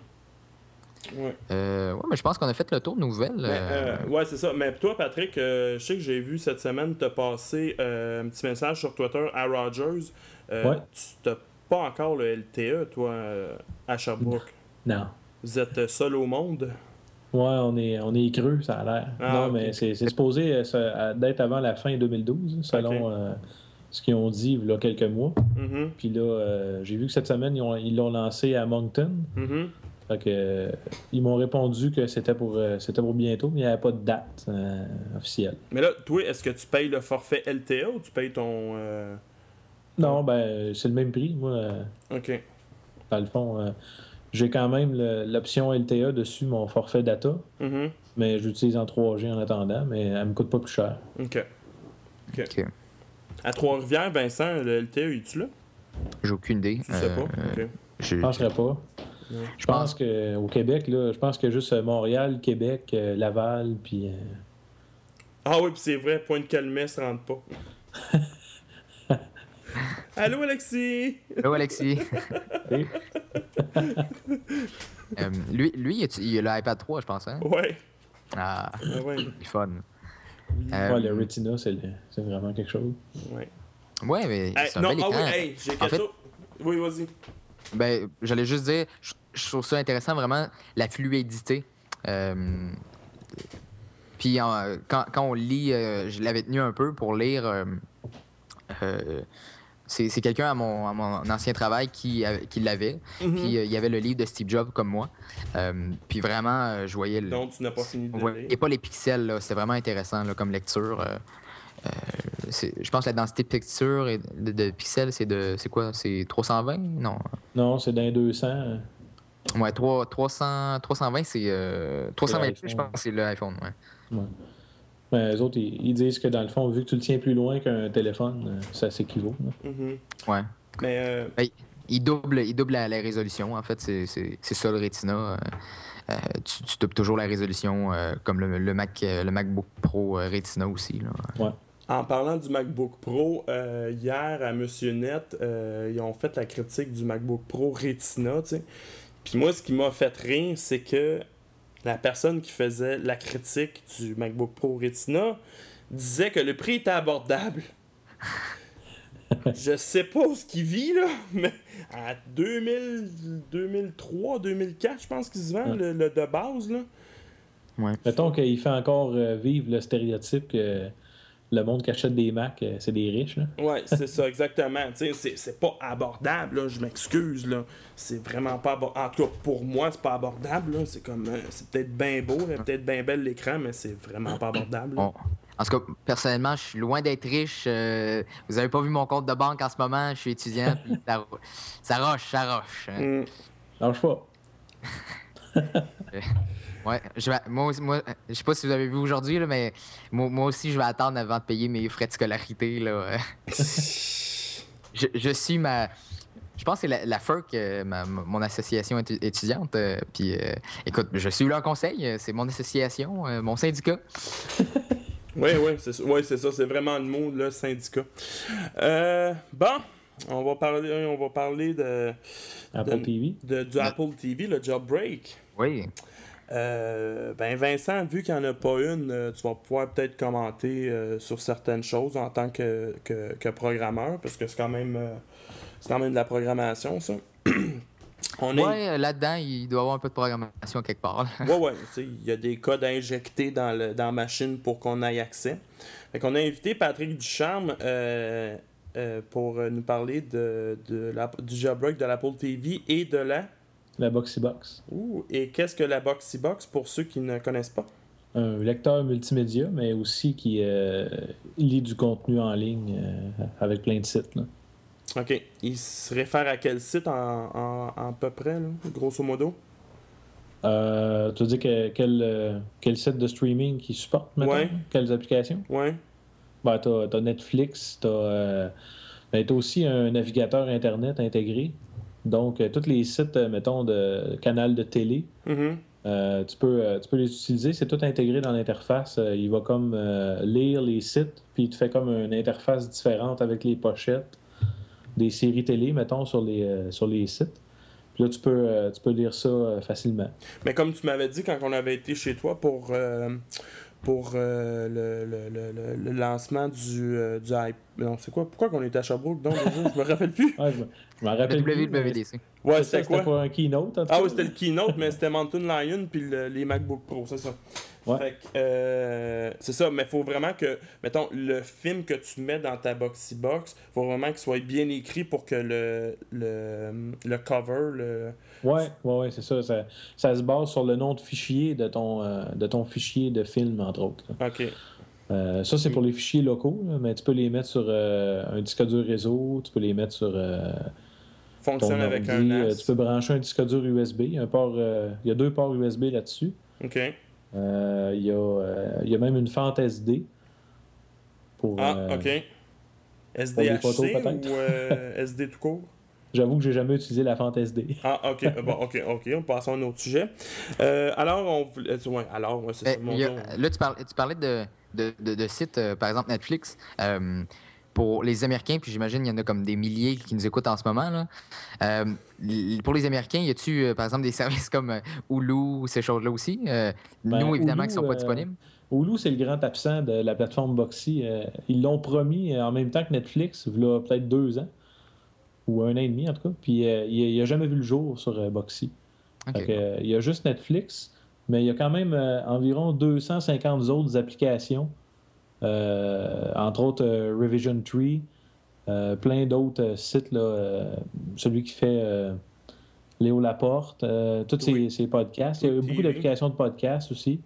Ouais, mais je pense qu'on a fait le tour de nouvelles. Ouais, c'est ça. Mais toi, Patrick, je sais que j'ai vu cette semaine te passer un petit message sur Twitter à Rogers. Ouais. Tu n'as pas encore le LTE, toi, à Sherbrooke. Non. Vous êtes seul au monde? Ouais, on est creux, ça a l'air. Non, okay. Mais c'est supposé d'être avant la fin 2012, selon ce qu'ils ont dit il y a quelques mois. Puis là, j'ai vu que cette semaine, ils l'ont lancé à Moncton. Fait que, ils m'ont répondu que c'était pour bientôt, mais il n'y avait pas de date officielle. Mais là, toi, est-ce que tu payes le forfait LTE ou tu payes ton... Non, c'est le même prix, moi. OK. Dans le fond, j'ai quand même l'option LTE dessus mon forfait data, mais j'utilise en 3G en attendant, mais elle me coûte pas plus cher. OK. OK. À Trois-Rivières, Vincent, le LTE, es-tu là? J'ai aucune idée. Tu sais pas? OK. Je ne penserais pas. Je pense qu'au Québec, là, je pense que juste Montréal, Québec, Laval, puis... Ah oui, puis c'est vrai, Pointe-Calmet se rentre pas. Allô, Alexis! Allô, Alexis! Lui, il a l'iPad 3, je pense, hein? Ouais. Ah, c'est fun. Le Retina, c'est vraiment quelque chose. Ouais, mais c'est un bel écran. J'ai quelque chose. Oui, vas-y. Ben, j'allais juste dire, je trouve ça intéressant, vraiment, la fluidité. Puis quand on lit, je l'avais tenu un peu pour lire. C'est quelqu'un à mon ancien travail qui l'avait. Mm-hmm. Puis il y avait le livre de Steve Jobs comme moi. Puis vraiment, je voyais... Donc, tu n'as pas fini de lire. Et pas les pixels, là. C'était vraiment intéressant là, comme lecture. Je pense que la densité de texture et de pixels, c'est quoi? C'est 320? Non. Non, c'est dans les 200. Ouais, 320, c'est... 320 plus, je pense que c'est l'iPhone, ouais. Mais les autres, ils disent que dans le fond, vu que tu le tiens plus loin qu'un téléphone, ça s'équivaut. Mm-hmm. Ouais. Mais il double la résolution, en fait. C'est ça le Retina. Tu doubles toujours la résolution, comme le MacBook Pro Retina aussi. Là. Ouais. En parlant du MacBook Pro, hier à Monsieur Net, ils ont fait la critique du MacBook Pro Retina, tu sais. Puis moi, ce qui m'a fait rire, c'est que la personne qui faisait la critique du MacBook Pro Retina disait que le prix était abordable. Je sais pas où ce qu'il vit, là, mais à 2003, 2004, je pense qu'il se vend, le de base, là. Ouais. Mettons qu'il fait encore vivre le stéréotype que le monde qui achète des Macs, c'est des riches, là. Ouais, c'est ça, exactement. Tu sais, c'est pas abordable, là, je m'excuse, là. C'est vraiment pas abordable. En tout cas, pour moi, c'est pas abordable, là. C'est comme... c'est peut-être bien beau, peut-être bien belle l'écran, mais c'est vraiment pas abordable, là. Bon. En tout cas, personnellement, je suis loin d'être riche. Vous avez pas vu mon compte de banque en ce moment. Je suis étudiant, puis ça roche. Lâche pas. Ouais, moi, je sais pas si vous avez vu aujourd'hui, là, mais moi aussi, je vais attendre avant de payer mes frais de scolarité. Là. je suis je pense que c'est la FERC, mon association étudiante. Puis, écoute, je suis leur conseil. C'est mon association, mon syndicat. Oui, c'est ça. C'est vraiment le mot, le syndicat. Bon, on va parler de... Apple TV. Du Apple TV, le Jailbreak. Oui. Vincent, vu qu'il n'y en a pas une, tu vas pouvoir peut-être commenter sur certaines choses en tant que programmeur, parce que c'est quand même de la programmation, ça. Là-dedans, il doit y avoir un peu de programmation quelque part. Il y a des codes injectés dans la machine pour qu'on ait accès. Fait qu'on a invité Patrick Ducharme pour nous parler du jailbreak de l'Apple TV et de la Boxybox. Et qu'est-ce que la Boxybox pour ceux qui ne connaissent pas? Un lecteur multimédia, mais aussi qui lit du contenu en ligne avec plein de sites. Là. OK. Il se réfère à quel site en peu près, là, grosso modo? Tu veux dire quel site de streaming qui supporte, maintenant? Ouais. Quelles applications? Ouais. Ben, t'as Netflix, t'as aussi un navigateur Internet intégré. Donc, tous les sites, mettons, de canal de télé, tu peux les utiliser. C'est tout intégré dans l'interface. Il va comme lire les sites, puis il te fait comme une interface différente avec les pochettes des séries télé, mettons, sur les sites. Puis là, tu peux lire ça facilement. Mais comme tu m'avais dit quand on avait été chez toi pour le lancement du hype. Non, c'est quoi? Pourquoi qu'on était à Sherbrooke? Donc, je me rappelle plus. Ouais, je m'en rappelle plus. WWDC. Ouais, c'était quoi? C'était pas un keynote. Ah oui, c'était le keynote, mais c'était Mountain Lion puis les MacBook Pro, c'est ça. Ouais. Fait que, c'est ça, mais il faut vraiment que, mettons, le film que tu mets dans ta Boxybox, il faut vraiment qu'il soit bien écrit pour que le cover... Ouais, c'est ça. Ça se base sur le nom de fichier de ton fichier de film, entre autres. Là. OK. Ça, c'est pour les fichiers locaux, là, mais tu peux les mettre sur un disque dur réseau, tu peux les mettre sur fonctionne ton avec ordi, un NAS. tu peux brancher un disque dur USB. Il y a 2 ports USB là-dessus. OK. Il y a même une fente SD. Pour, OK. photos, SDHC peut-être. ou SD tout court? J'avoue que j'ai jamais utilisé la fente SD. Ah, OK. Bon, OK. On passe à un autre sujet. Alors, on voulait... ouais, c'est ça. Là, tu parlais de sites, par exemple Netflix. Pour les Américains, puis j'imagine qu'il y en a comme des milliers qui nous écoutent en ce moment. Là. Pour les Américains, y a-tu, par exemple, des services comme Hulu, ces choses-là aussi? Nous, évidemment, Hulu, qui ne sont pas disponibles. Hulu, c'est le grand absent de la plateforme Boxy. Ils l'ont promis en même temps que Netflix, il y a peut-être 2 ans, ou 1 an et demi en tout cas, puis il n'a jamais vu le jour sur Boxy. Okay. Il y a juste Netflix, mais il y a quand même environ 250 autres applications. Entre autres Revision 3, plein d'autres sites, là, celui qui fait Léo Laporte, tous ces podcasts. Il y a beaucoup d'applications de podcasts aussi.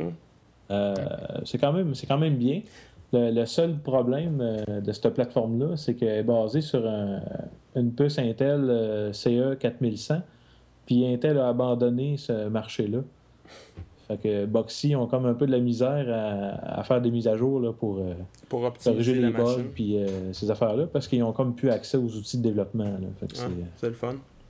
C'est quand même bien. Le seul problème de cette plateforme-là, c'est qu'elle est basée sur une puce Intel CE 4100, puis Intel a abandonné ce marché-là. Fait que Boxy ont comme un peu de la misère à faire des mises à jour là, pour optimiser les bugs machine. Puis ces affaires-là, parce qu'ils ont comme plus accès aux outils de développement. Là. Fait que c'est le fun.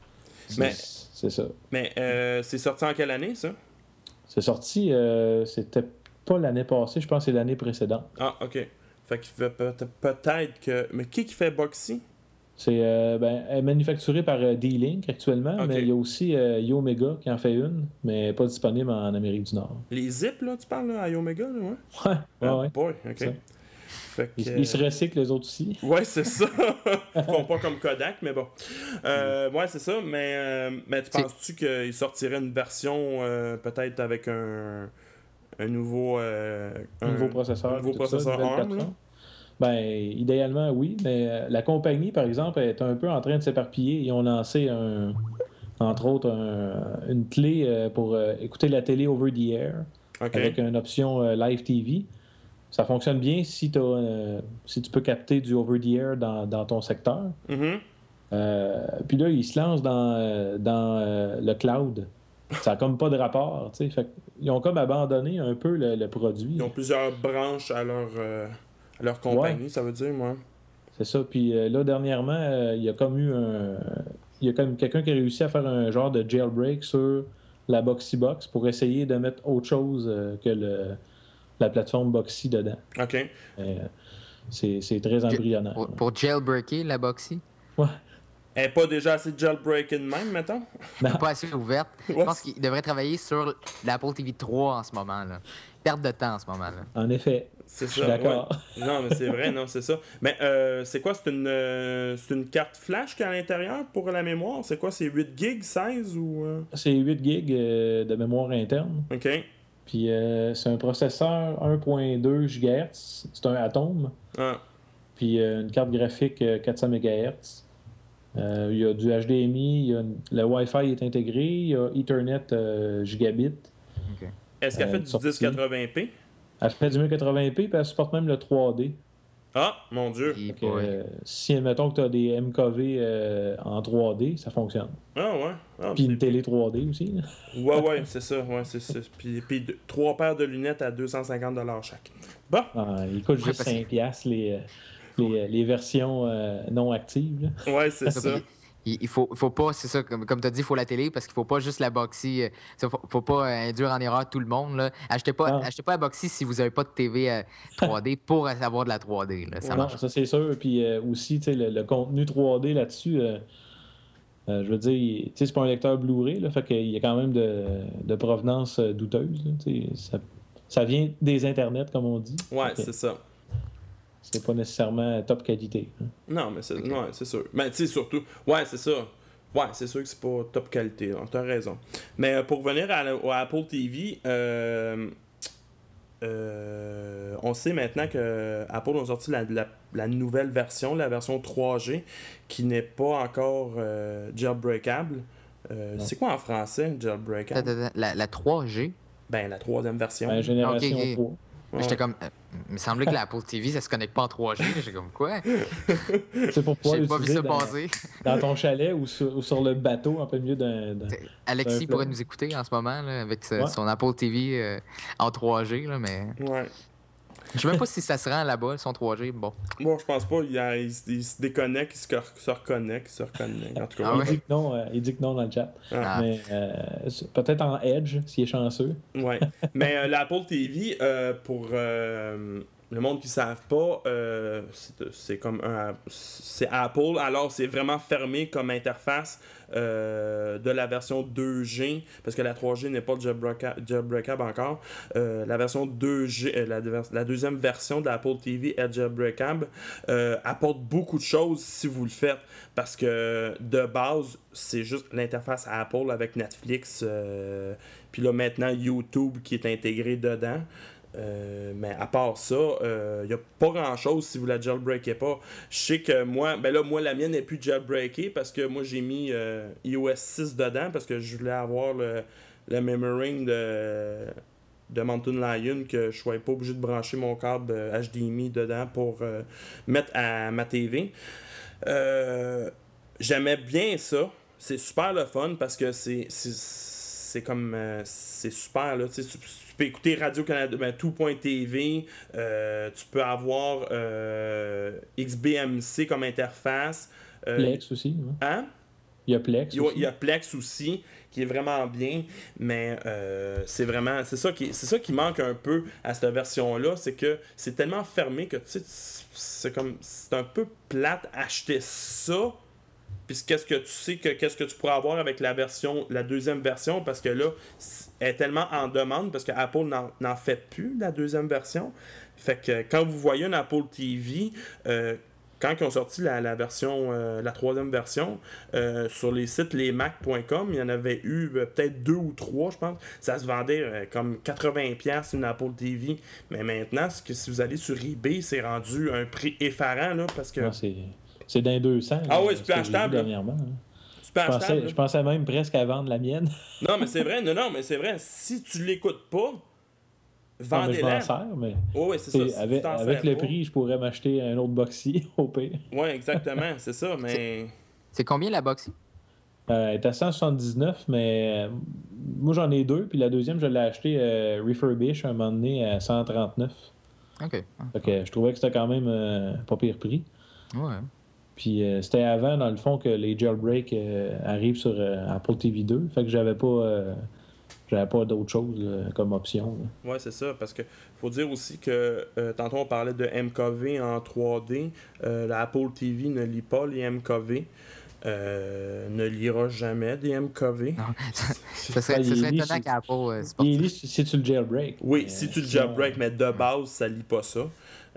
C'est ça. Mais c'est sorti en quelle année, ça? C'est sorti, c'était pas l'année passée, je pense que c'est l'année précédente. Ah, OK. Fait qu'il fait peut-être que... Mais qui fait Boxy? C'est elle est manufacturée par D-Link actuellement, Okay. Mais il y a aussi Yomega qui en fait une, mais pas disponible en Amérique du Nord. Les zips, là, tu parles, là, à Yomega, là, ouais? Ouais. Boy, OK. Fait que, ils se recyclent, les autres aussi. Ouais, c'est ça. Ils font pas comme Kodak, mais bon. Ouais, c'est ça, mais tu penses-tu qu'ils sortiraient une version peut-être avec un nouveau... un nouveau processeur. Un nouveau processeur ARM, là? Ben, idéalement, oui, mais la compagnie, par exemple, est un peu en train de s'éparpiller. Ils ont lancé, entre autres, une clé pour écouter la télé over the air, avec une option Live TV. Ça fonctionne bien si tu peux capter du over the air dans ton secteur. Mm-hmm. Puis là, ils se lancent dans le cloud. Ça n'a comme pas de rapport. Ils ont comme abandonné un peu le produit. Ils ont plusieurs branches à leur compagnie, ça veut dire, moi. C'est ça. Puis là, dernièrement, il y a comme quelqu'un qui a réussi à faire un genre de jailbreak sur la Boxy Box pour essayer de mettre autre chose que la plateforme Boxy dedans. OK. C'est très embryonnaire. Pour jailbreaker la Boxy? Ouais. Elle n'est pas déjà assez jailbreakée de même, mettons? Elle n'est pas assez ouverte. Je pense qu'il devrait travailler sur l'Apple TV 3 en ce moment. Là. Perte de temps en ce moment. Là. En effet. C'est ça. Je suis d'accord. Ouais. Non, mais c'est vrai, non, c'est ça. Mais c'est quoi? C'est une carte flash qui est à l'intérieur pour la mémoire? C'est quoi? C'est 8 gigs, 16 ou... C'est 8 gigs de mémoire interne. OK. Puis c'est un processeur 1.2 GHz. C'est un Atom. Ah. Puis une carte graphique 400 MHz. Il y a du HDMI, le Wi-Fi est intégré, il y a Ethernet gigabit. Okay. Est-ce qu'elle fait du 1080p? Elle fait du 1080p, puis elle supporte même le 3D. Ah, mon Dieu! Si, admettons que tu as des MKV en 3D, ça fonctionne. Ah ouais? Puis une télé 3D aussi. Là. Ouais, c'est ça. Ouais, c'est ça. Puis 3 paires de lunettes à 250$ chaque. Bon! Il coûte juste 5$ les versions non actives. Là. Ouais, c'est ça. Il faut pas, c'est ça, comme tu as dit, il faut la télé parce qu'il faut pas juste la Boxy. Faut pas induire en erreur tout le monde. Là. Achetez pas la Boxy si vous n'avez pas de TV 3D pour avoir de la 3D. Là. Ça marche. Ça c'est sûr. Puis aussi, le contenu 3D là-dessus, je veux dire, c'est pas un lecteur Blu-ray, là, fait qu'il y a quand même de provenance douteuse. Là, ça vient des internets, comme on dit. Ouais, c'est ça. C'est pas nécessairement top qualité. Hein. Non, mais c'est sûr. Mais tu sais, surtout, ouais, c'est ça. Ouais, c'est sûr que c'est pas top qualité. T'as raison. Mais pour revenir à Apple TV, on sait maintenant que Apple a sorti la nouvelle version, la version 3G, qui n'est pas encore jailbreakable. C'est quoi en français, jailbreakable? La 3G? Ben, la troisième version. Ben, génération 3. J'étais comme. Il me semblait que l'Apple TV, ça se connecte pas en 3G. J'étais comme quoi? C'est pour pouvoir j'ai pas vu ça passer. Dans ton chalet ou sur le bateau en plein milieu d'un. Alexis pourrait nous écouter en ce moment là, avec son Apple TV en 3G, là, mais. Ouais. Je sais même pas si ça se rend là-bas, son 3G. Bon. Bon, je pense pas. Il se déconnecte, il se reconnecte, En tout cas, il dit que non, il dit que non dans le chat. Mais peut-être en Edge, s'il est chanceux. Ouais. Mais l'Apple TV, pour le monde qui ne savent pas, c'est comme c'est Apple, alors c'est vraiment fermé comme interface de la version 2G, parce que la 3G n'est pas jailbreakable encore. La version 2G, la deuxième version de l'Apple TV est jailbreakable, apporte beaucoup de choses si vous le faites, parce que de base, c'est juste l'interface Apple avec Netflix, puis là maintenant YouTube qui est intégré dedans. Mais à part ça, il n'y a pas grand chose si vous la jailbreakez pas. Je sais que moi, la mienne n'est plus jailbreakée parce que moi j'ai mis iOS 6 dedans parce que je voulais avoir le memory de Mountain Lion, que je ne sois pas obligé de brancher mon câble HDMI dedans pour mettre à ma TV. J'aimais bien ça. C'est super le fun parce que c'est comme c'est super là, tu peux écouter Radio-Canada, tout.tv, tu peux avoir XBMC comme interface. Plex aussi. Hein? Il y a Plex aussi. Il y a Plex aussi, qui est vraiment bien, mais c'est ça qui manque un peu à cette version-là, c'est que c'est tellement fermé que tu sais, c'est un peu plate acheter ça. Puis qu'est-ce que tu pourras avoir avec la deuxième version, parce que là, elle est tellement en demande, parce que Apple n'en fait plus, la deuxième version. Fait que quand vous voyez une Apple TV, quand ils ont sorti la version, la troisième version, sur les sites lesmac.com, il y en avait eu peut-être 2 ou 3, je pense. Ça se vendait comme 80$ une Apple TV. Mais maintenant, si vous allez sur eBay, c'est rendu un prix effarant, là, parce que... Non, c'est dans 200. Ah oui, c'est plus achetable. Dernièrement. Je pensais même presque à vendre la mienne. Non, mais c'est vrai. Non, mais c'est vrai. Si tu l'écoutes pas, vendez-la. Je m'en sers, mais oui, c'est ça. Avec le prix, je pourrais m'acheter un autre Boxy au pire. Oui, exactement. C'est ça, mais... C'est combien la Boxy? Elle est à 179, mais moi j'en ai 2, puis la deuxième, je l'ai acheté refurbish un moment donné à 139. OK. Je trouvais que c'était quand même pas pire prix. Ouais. Puis c'était avant, dans le fond, que les jailbreaks arrivent sur Apple TV 2. Fait que j'avais pas d'autre chose comme option. Oui, c'est ça, parce que faut dire aussi que tantôt on parlait de MKV en 3D. La Apple TV ne lit pas les MKV. Ne lira jamais des MKV. Ce serait étonnant qu'Apple il lit si tu le jailbreak. Oui, si tu le jailbreak, mais de base, ça lit pas ça.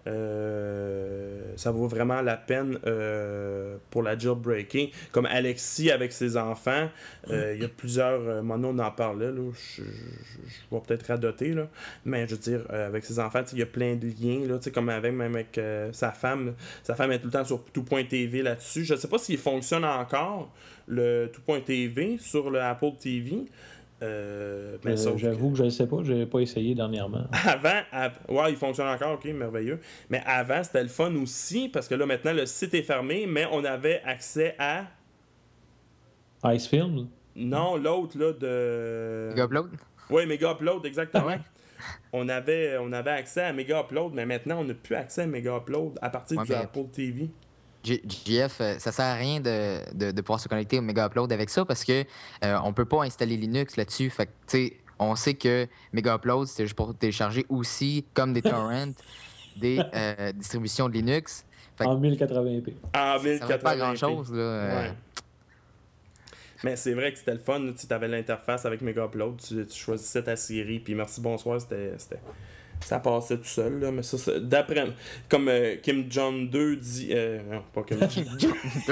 Ça vaut vraiment la peine pour la jailbreaking. Comme Alexis avec ses enfants, il y a plusieurs... Mono, on en parlait, là, je vais peut-être radoter, là, mais je veux dire, avec ses enfants, il y a plein de liens, là, comme même avec sa femme. Sa femme est tout le temps sur tout.tv là-dessus. Je ne sais pas s'il fonctionne encore, le tout.tv, sur le Apple TV. J'avoue que je ne sais pas, je n'ai pas essayé dernièrement. Ouais, il fonctionne encore, ok, merveilleux. Mais avant, c'était le fun aussi, parce que là, maintenant, le site est fermé, mais on avait accès à... Icefilm? Non, l'autre, là, de... Mega Upload? Oui, Mega Upload, exactement. Ouais. On avait accès à Mega Upload, mais maintenant, on n'a plus accès à Mega Upload à partir du Apple TV. JF, ça sert à rien de pouvoir se connecter au Mega Upload avec ça parce que on peut pas installer Linux là-dessus. Fait que, tu sais, on sait que Mega Upload, c'est juste pour télécharger aussi, comme des torrents, des distributions de Linux. Fait en 1080p. En 1080p. Ça va pas grand-chose, là. Ouais. Mais c'est vrai que c'était le fun. Tu avais l'interface avec Mega Upload, tu choisissais ta série, puis merci, bonsoir, ça passait tout seul, là, mais ça d'après... Comme Kim Jong-2 dit... non, pas Kim Jong-2.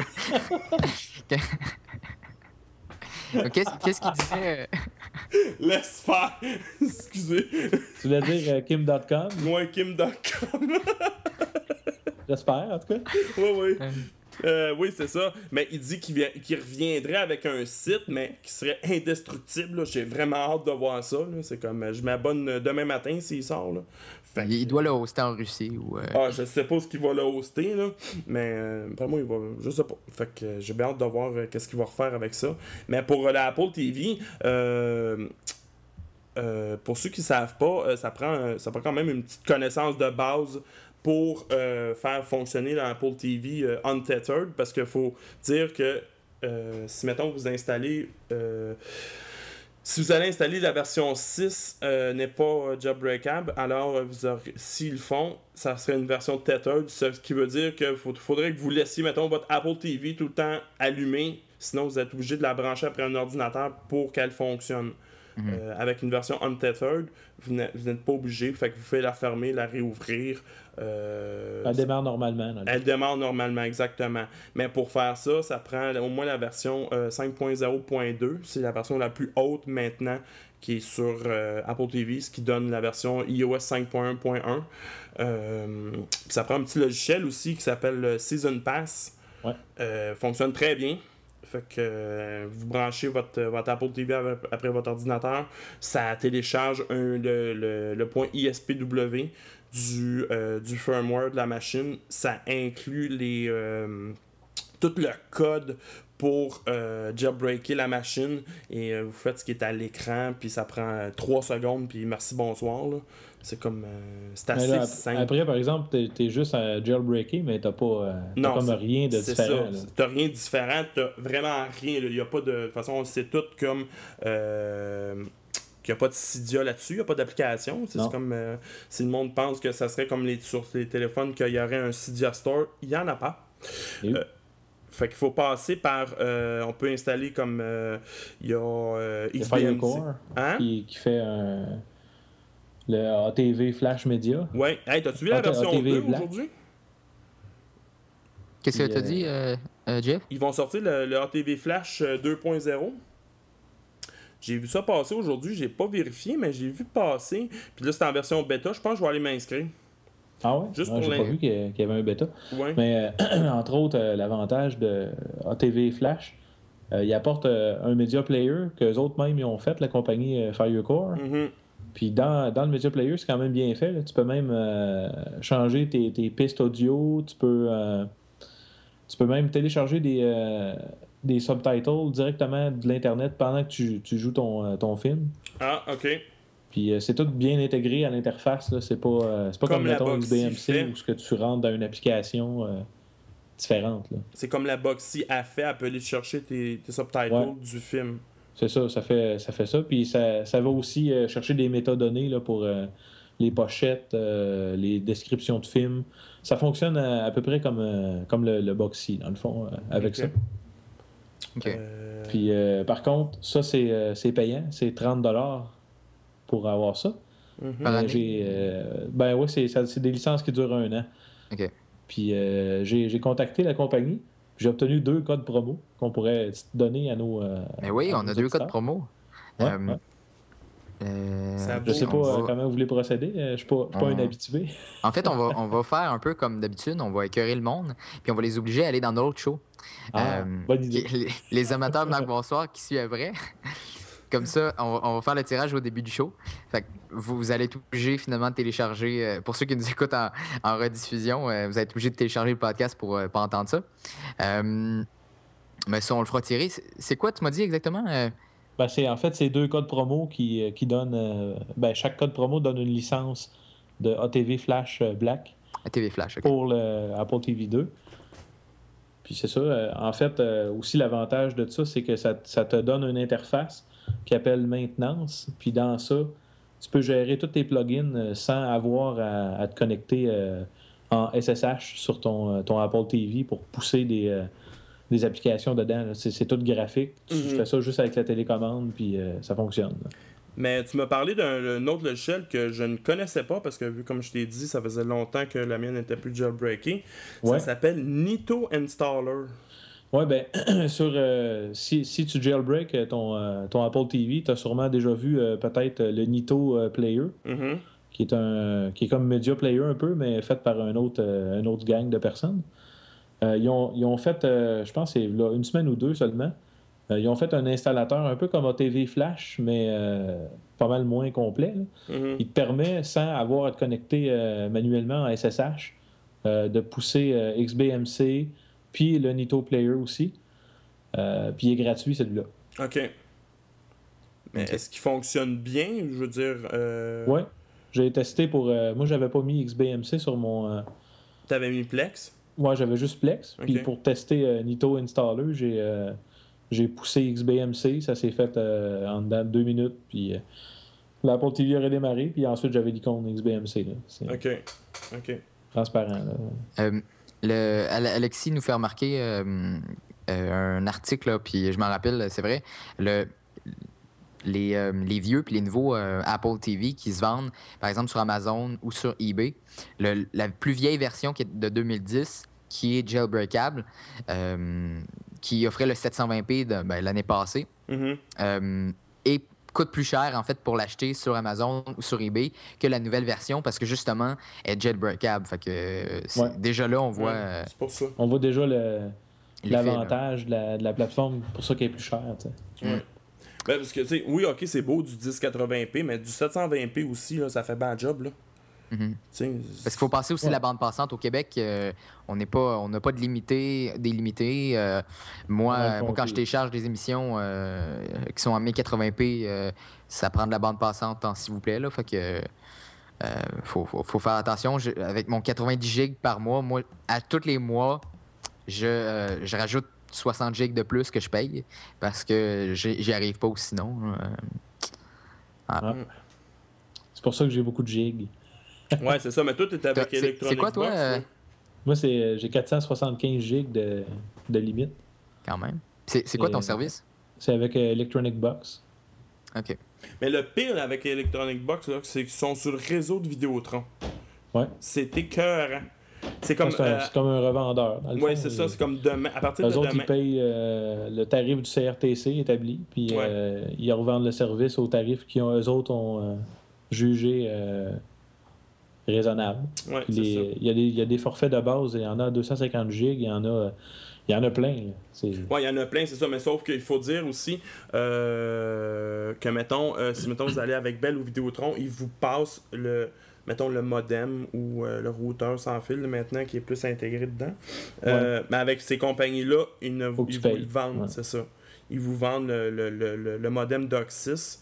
Qu'est-ce qu'il disait? Laisse faire! Excusez. Tu voulais dire Kim.com? Ouais, Kim.com. J'espère, en tout cas. Oui. Oui, c'est ça. Mais il dit qu'il reviendrait avec un site, mais qui serait indestructible. Là. J'ai vraiment hâte de voir ça. Là. C'est comme, je m'abonne demain matin s'il sort. Là. Il doit le hoster en Russie. Ou je sais pas ce qu'il va le hoster, là, mais pour moi, il va... Je sais pas. Fait que j'ai bien hâte de voir qu'est-ce qu'il va refaire avec ça. Mais pour l'Apple TV, pour ceux qui ne savent pas, ça prend quand même une petite connaissance de base pour faire fonctionner l'Apple TV untethered, parce qu'il faut dire que si, mettons, vous installez... si vous allez installer la version 6 n'est pas jailbreakable, alors s'ils le font, ça serait une version tethered, ce qui veut dire qu'il faudrait que vous laissiez, mettons, votre Apple TV tout le temps allumé, sinon vous êtes obligé de la brancher après un ordinateur pour qu'elle fonctionne. Avec une version untethered, vous n'êtes pas obligé, fait que vous pouvez la fermer, la réouvrir. Elle démarre normalement. Elle démarre normalement, exactement. Mais pour faire ça, ça prend au moins la version 5.0.2. C'est la version la plus haute maintenant qui est sur Apple TV, ce qui donne la version iOS 5.1.1. Ça prend un petit logiciel aussi qui s'appelle Season Pass. Ouais. Fonctionne très bien. Fait que vous branchez votre Apple TV après votre ordinateur, ça télécharge le point ISPW du firmware de la machine. Ça inclut tout le code pour jailbreaker la machine, et vous faites ce qui est à l'écran, puis ça prend 3 secondes, puis merci, bonsoir. Là. C'est comme... c'est assez là, simple. Après, par exemple, t'es juste à jailbreaker, mais t'as pas comme rien de différent. C'est ça. T'as rien de différent, t'as vraiment rien. Il y a pas de... De toute façon, c'est tout comme... qu'il n'y a pas de Cydia là-dessus, il n'y a pas d'application. C'est comme si le monde pense que ça serait comme sur les téléphones qu'il y aurait un Cydia Store, il n'y en a pas. Fait qu'il faut passer par... on peut installer comme... il y a XBMC qui fait le ATV Flash Media. Ouais. Hey, t'as-tu vu la version ATV 2 Black. aujourd'hui? Qu'est-ce que t'as dit, Jeff? Ils vont sortir le ATV Flash 2.0. J'ai vu ça passer aujourd'hui, j'ai pas vérifié, mais j'ai vu passer. Puis là, c'est en version bêta. Je pense que je vais aller m'inscrire. Ah ouais? Juste j'ai pas vu qu'il y avait un bêta. Ouais. Mais entre autres, l'avantage de ATV Flash, il apporte un media player qu'eux autres même ils ont fait, la compagnie Firecore. Mm-hmm. Puis dans le media player, c'est quand même bien fait. Là. Tu peux même changer tes pistes audio. Tu peux même télécharger des subtitles directement de l'Internet pendant que tu joues ton film. Ah, OK. Puis c'est tout bien intégré à l'interface. Là. C'est pas comme mettons XBMC où ce que tu rentres dans une application différente. Là. C'est comme la Boxy a fait, elle peut aller chercher tes subtitles du film. C'est ça, ça fait ça. Puis ça va aussi chercher des métadonnées là, pour les pochettes, les descriptions de films. Ça fonctionne à peu près comme le Boxy, dans le fond, avec ça. Okay. Puis par contre, ça, c'est payant. C'est 30$ pour avoir ça. Par année? C'est des licences qui durent 1 an. OK. Puis j'ai contacté la compagnie. J'ai obtenu 2 codes promo qu'on pourrait donner à nos. Mais oui, on a 2 codes promo. Ouais. Je sais pas comment vous voulez procéder. Je suis pas un habitué. En fait, on va faire un peu comme d'habitude. On va écœurer le monde, puis on va les obliger à aller dans d'autres shows. Bonne idée. Les amateurs de Marc Bonsoir qui suivraient. Comme ça, on va faire le tirage au début du show. Fait que vous allez être obligé finalement de télécharger, pour ceux qui nous écoutent en rediffusion, vous allez être obligé de télécharger le podcast pour pas entendre ça. Mais ça, on le fera tirer. C'est quoi, tu m'as dit exactement? En fait, c'est 2 codes promo qui donnent... chaque code promo donne une licence de ATV Flash Black. ATV Flash, OK. Pour le Apple TV 2. Puis c'est ça. En fait, aussi, l'avantage de ça, c'est que ça te donne une interface qui appelle maintenance. Puis dans ça, tu peux gérer tous tes plugins sans avoir à te connecter en SSH sur ton Apple TV pour pousser des applications dedans. Là. C'est tout graphique. Tu fais ça juste avec la télécommande, puis ça fonctionne. Là. Mais tu m'as parlé d'un autre logiciel que je ne connaissais pas, parce que, vu comme je t'ai dit, ça faisait longtemps que la mienne n'était plus jailbreakée. Ça s'appelle Nito Installer. Oui, si tu jailbreak ton Apple TV, tu as sûrement déjà vu peut-être le Nito Player, qui est comme Media Player un peu, mais fait par un autre gang de personnes. Ils ont fait, je pense, c'est là, 1 semaine ou 2 seulement, ils ont fait un installateur un peu comme ATV Flash, mais pas mal moins complet. Il te permet, sans avoir à te connecter manuellement en SSH, de pousser XBMC, puis le Nito Player aussi. Puis il est gratuit, celui-là. OK. Mais est-ce qu'il fonctionne bien? Je veux dire... Oui. J'ai testé pour... moi, j'avais pas mis XBMC sur mon... T'avais mis Plex? Moi, j'avais juste Plex. Puis pour tester Nito Installer, j'ai poussé XBMC. Ça s'est fait en dedans de 2 minutes. Puis l'Apple TV a redémarré. Puis ensuite, j'avais l'icône XBMC. Là. OK. Transparent. Là. Alexis nous fait remarquer un article, là, puis je m'en rappelle, c'est vrai, les vieux puis les nouveaux Apple TV qui se vendent, par exemple, sur Amazon ou sur eBay. La plus vieille version qui est de 2010, qui est jailbreakable, qui offrait le 720p l'année passée, et coûte plus cher, en fait, pour l'acheter sur Amazon ou sur eBay que la nouvelle version, parce que, justement, elle est jailbreakable. Fait que déjà là, on voit... c'est pour ça. On voit déjà l'avantage de la plateforme, pour ça qu'elle est plus chère, tu sais. Ben, parce que, tu sais, oui, OK, c'est beau du 1080p, mais du 720p aussi, là, ça fait bien job, là. Parce qu'il faut passer aussi la bande passante au Québec. On n'a pas de délimité. Moi, quand je télécharge des émissions qui sont en 1080p, ça prend de la bande passante, s'il vous plaît. Là, fait que faut faire attention. Avec mon 90 gigs par mois, moi, à tous les mois, je rajoute 60 gigs de plus que je paye parce que j'y arrive pas ou sinon. C'est pour ça que j'ai beaucoup de gigs. Ouais, c'est ça, mais toi, tu étais avec Electronic Box. C'est quoi, toi? Moi, j'ai 475 gigs de limite. Quand même. C'est quoi ton service? C'est avec Electronic Box. OK. Mais le pire avec Electronic Box, là, c'est qu'ils sont sur le réseau de Vidéotron. Ouais. C'est écœurant. C'est comme un revendeur. Oui, c'est ça. C'est comme demain. À partir de demain. Eux autres, ils payent le tarif du CRTC établi, puis ils revendent le service au tarif qu'eux autres ont jugé raisonnable. Ouais, il y a des forfaits de base, il y en a 250 gigs, il y en a plein. Oui, il y en a plein, c'est ça, mais sauf qu'il faut dire aussi que, mettons, si vous allez avec Bell ou Vidéotron, ils vous passent le modem ou le routeur sans fil maintenant qui est plus intégré dedans. Mais avec ces compagnies-là, ils vous le vendent, c'est ça. Ils vous vendent le modem DOCSIS.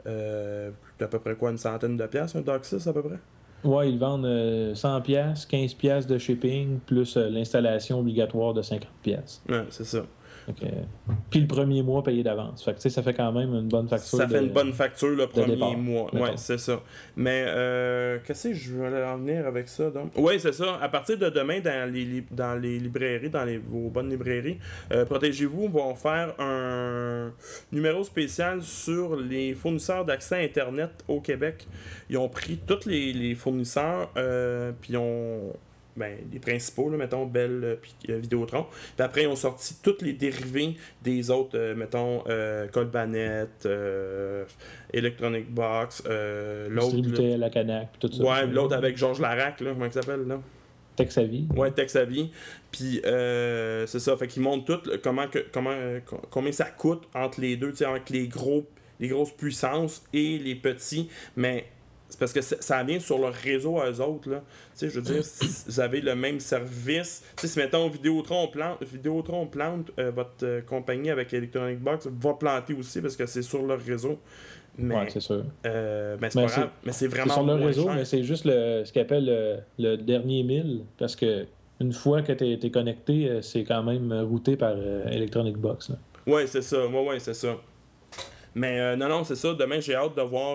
À peu près quoi, une centaine de piastres, un DOCSIS à peu près? Oui, ils vendent 100$, 15$ de shipping, plus l'installation obligatoire de 50$. Ouais, c'est ça. Puis le premier mois payé d'avance. Fait que, ça fait quand même une bonne facture. Ça fait une bonne facture le premier mois. Oui, c'est ça. Mais qu'est-ce que je voulais en venir avec ça? Oui, c'est ça. À partir de demain, dans les librairies, vos bonnes librairies, Protégez-vous vont faire un numéro spécial sur les fournisseurs d'accès Internet au Québec. Ils ont pris tous les fournisseurs, puis ils ont... les principaux, là, mettons, Bell puis Vidéotron. Puis après, ils ont sorti tous les dérivés des autres, mettons, Colbanet, Electronic Box, l'autre... Distribué à la Canac, puis tout ça. Ouais, l'autre avec Georges Larac, là, comment il s'appelle, là? Texavi. Ouais, Texavi. Puis, c'est ça, fait qu'ils montrent tout combien ça coûte entre les deux, tu sais, entre les grosses puissances et les petits, mais... C'est parce que ça vient sur leur réseau à eux autres, là. Tu sais, je veux dire, si vous avez le même service... Tu sais, si, mettons, Vidéotron plante votre compagnie avec Electronic Box, va planter aussi parce que c'est sur leur réseau. Mais, c'est sûr. C'est pas grave. Mais c'est vraiment c'est sur leur réseau, cher. mais c'est juste ce qu'ils appellent le dernier 1000, parce que une fois que tu es connecté, c'est quand même routé par Electronic Box. Oui, c'est ça. Ouais, c'est ça. Mais non, c'est ça. Demain, j'ai hâte de voir.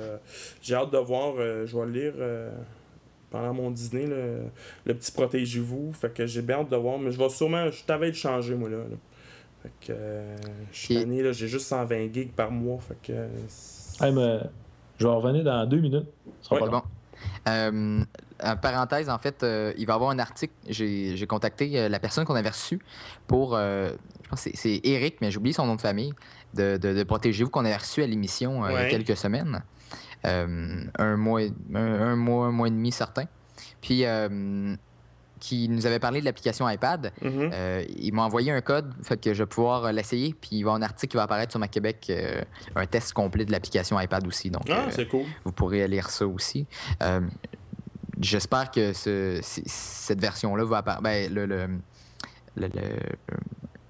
Je vais lire pendant mon dîner le petit Protégez-vous. Fait que j'ai bien hâte de voir. Mais je t'avais le changer, moi, là. Fait que cette année, là, j'ai juste 120 gigs par mois. Fait que. Je vais revenir dans 2 minutes. Ce sera pas bon. En parenthèse, en fait, il va y avoir un article. J'ai contacté la personne qu'on avait reçue pour. Je pense que c'est Eric, mais j'ai oublié son nom de famille. De Protégez-vous qu'on avait reçu à l'émission il y a quelques semaines. Un mois et demi, certain. Puis, qui nous avait parlé de l'application iPad. Il m'a envoyé un code, fait que je vais pouvoir l'essayer. Puis, il va y avoir un article qui va apparaître sur ma Québec, un test complet de l'application iPad aussi. Donc, c'est cool. Vous pourrez lire ça aussi. J'espère que cette version-là va apparaître.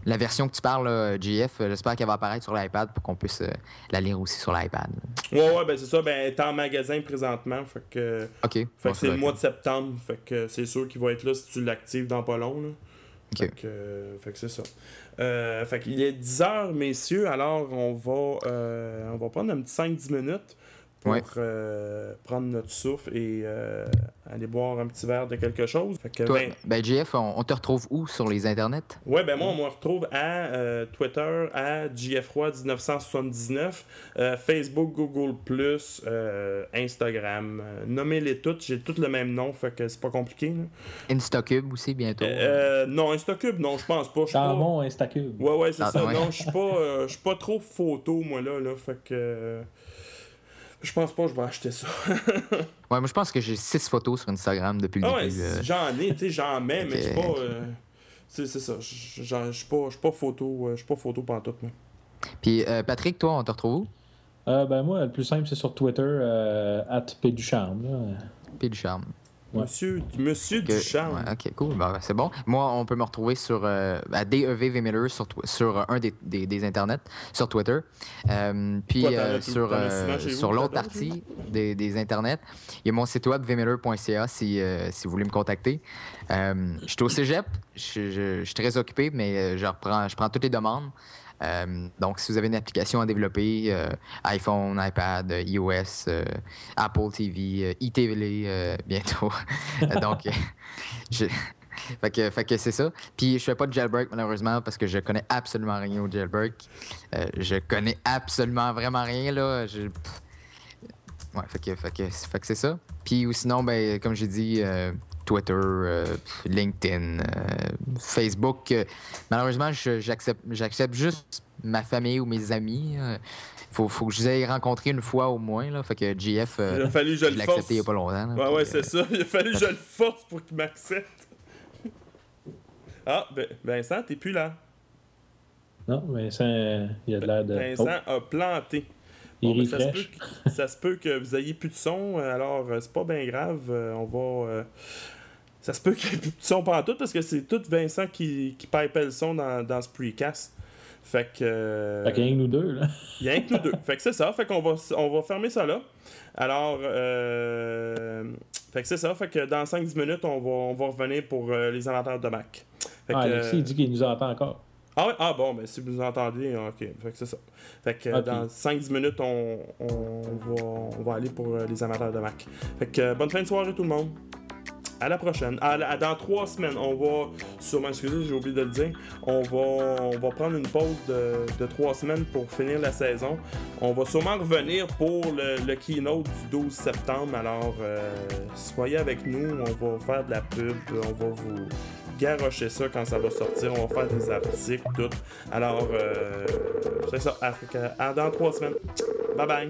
La version que tu parles, là, GF, j'espère qu'elle va apparaître sur l'iPad pour qu'on puisse la lire aussi sur l'iPad. Ouais, ben c'est ça. Ben, elle est en magasin présentement. Fait que, OK. fait que c'est le mois de septembre. Fait que c'est sûr qu'il va être là si tu l'actives dans pas long. Là. OK. Fait que c'est ça. Fait qu'il est 10h, messieurs. Alors, on va prendre un petit 5-10 minutes pour prendre notre souffle et aller boire un petit verre de quelque chose. Fait que, Toi, GF, on te retrouve où sur les internets? Ouais, ben moi, on me retrouve à Twitter, à GFRoy1979, Facebook, Google+, Instagram. Nommez-les toutes, j'ai toutes le même nom, fait que c'est pas compliqué. Là. Instacube aussi, bientôt. Non, Instacube, non, je pense pas. Dans mon Instacube. Ouais, c'est ça. Ouais. Non, je suis pas trop photo, moi, là, fait que... Je pense pas que je vais acheter ça. Ouais, moi je pense que j'ai 6 photos sur Instagram depuis le début. J'en ai, tu sais, j'en mets, mais c'est pas... c'est ça, je suis pas photo pantoute, moi. Puis Patrick, toi, on te retrouve où? Ben moi, le plus simple, c'est sur Twitter, @PDucharme. Ducharme. Ouais. Monsieur Ducharme. Ouais, ok, cool. Ben, c'est bon. Moi, on peut me retrouver sur à DEV Miller sur un des internets, sur Twitter. Puis sur l'autre partie des internets, il y a mon site web vmiller.ca si vous voulez me contacter. Je suis au cégep, je suis très occupé, mais je prends toutes les demandes. Donc, si vous avez une application à développer, iPhone, iPad, iOS, Apple TV, iTV bientôt. Donc, fait que c'est ça. Puis, je fais pas de jailbreak, malheureusement, parce que je connais absolument rien au jailbreak. Je connais absolument vraiment rien, là. Ouais, fait que c'est ça. Puis, ou sinon, ben, comme j'ai dit... Twitter, LinkedIn, Facebook. Malheureusement, j'accepte juste ma famille ou mes amis. Faut que je les aie rencontrés une fois au moins. Là. Fait que GF, il a fallu que je l'ai accepté il n'y a pas longtemps. Là, ouais, c'est ça. Il a fallu que je le force pour qu'il m'accepte. Ah, Vincent, t'es plus là. Non, Vincent, il a de l'air de... Vincent a planté. Bon, ben, ça se peut que vous ayez plus de son, alors c'est pas bien grave. On va... ça se peut qu'il n'y ait plus de son pantoute parce que c'est tout Vincent qui pipait le son dans ce precast. Fait que... Fait qu'il y a rien que nous deux, là. Il y a rien que nous deux. Fait que c'est ça. Fait qu'on va fermer ça là. Alors... fait que c'est ça. Fait que dans 5-10 minutes, on va revenir pour les inventaires de Mac. Alexis, il dit qu'il nous entend encore. Ah ouais? Ah bon, ben si vous nous entendez, ok. Fait que c'est ça. Fait que dans 5-10 minutes, on va aller pour les amateurs de Mac. Fait que bonne fin de soirée tout le monde. À la prochaine. Dans 3 semaines, on va sûrement, excusez, j'ai oublié de le dire, on va prendre une pause de 3 semaines pour finir la saison. On va sûrement revenir pour le keynote du 12 septembre. Alors, soyez avec nous, on va faire de la pub, on va vous garrocher ça quand ça va sortir, on va faire des articles, tout. Alors, c'est ça, dans 3 semaines. Bye bye!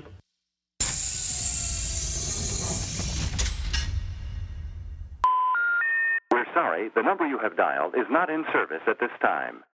We're sorry, the number you have dialed is not in service at this time.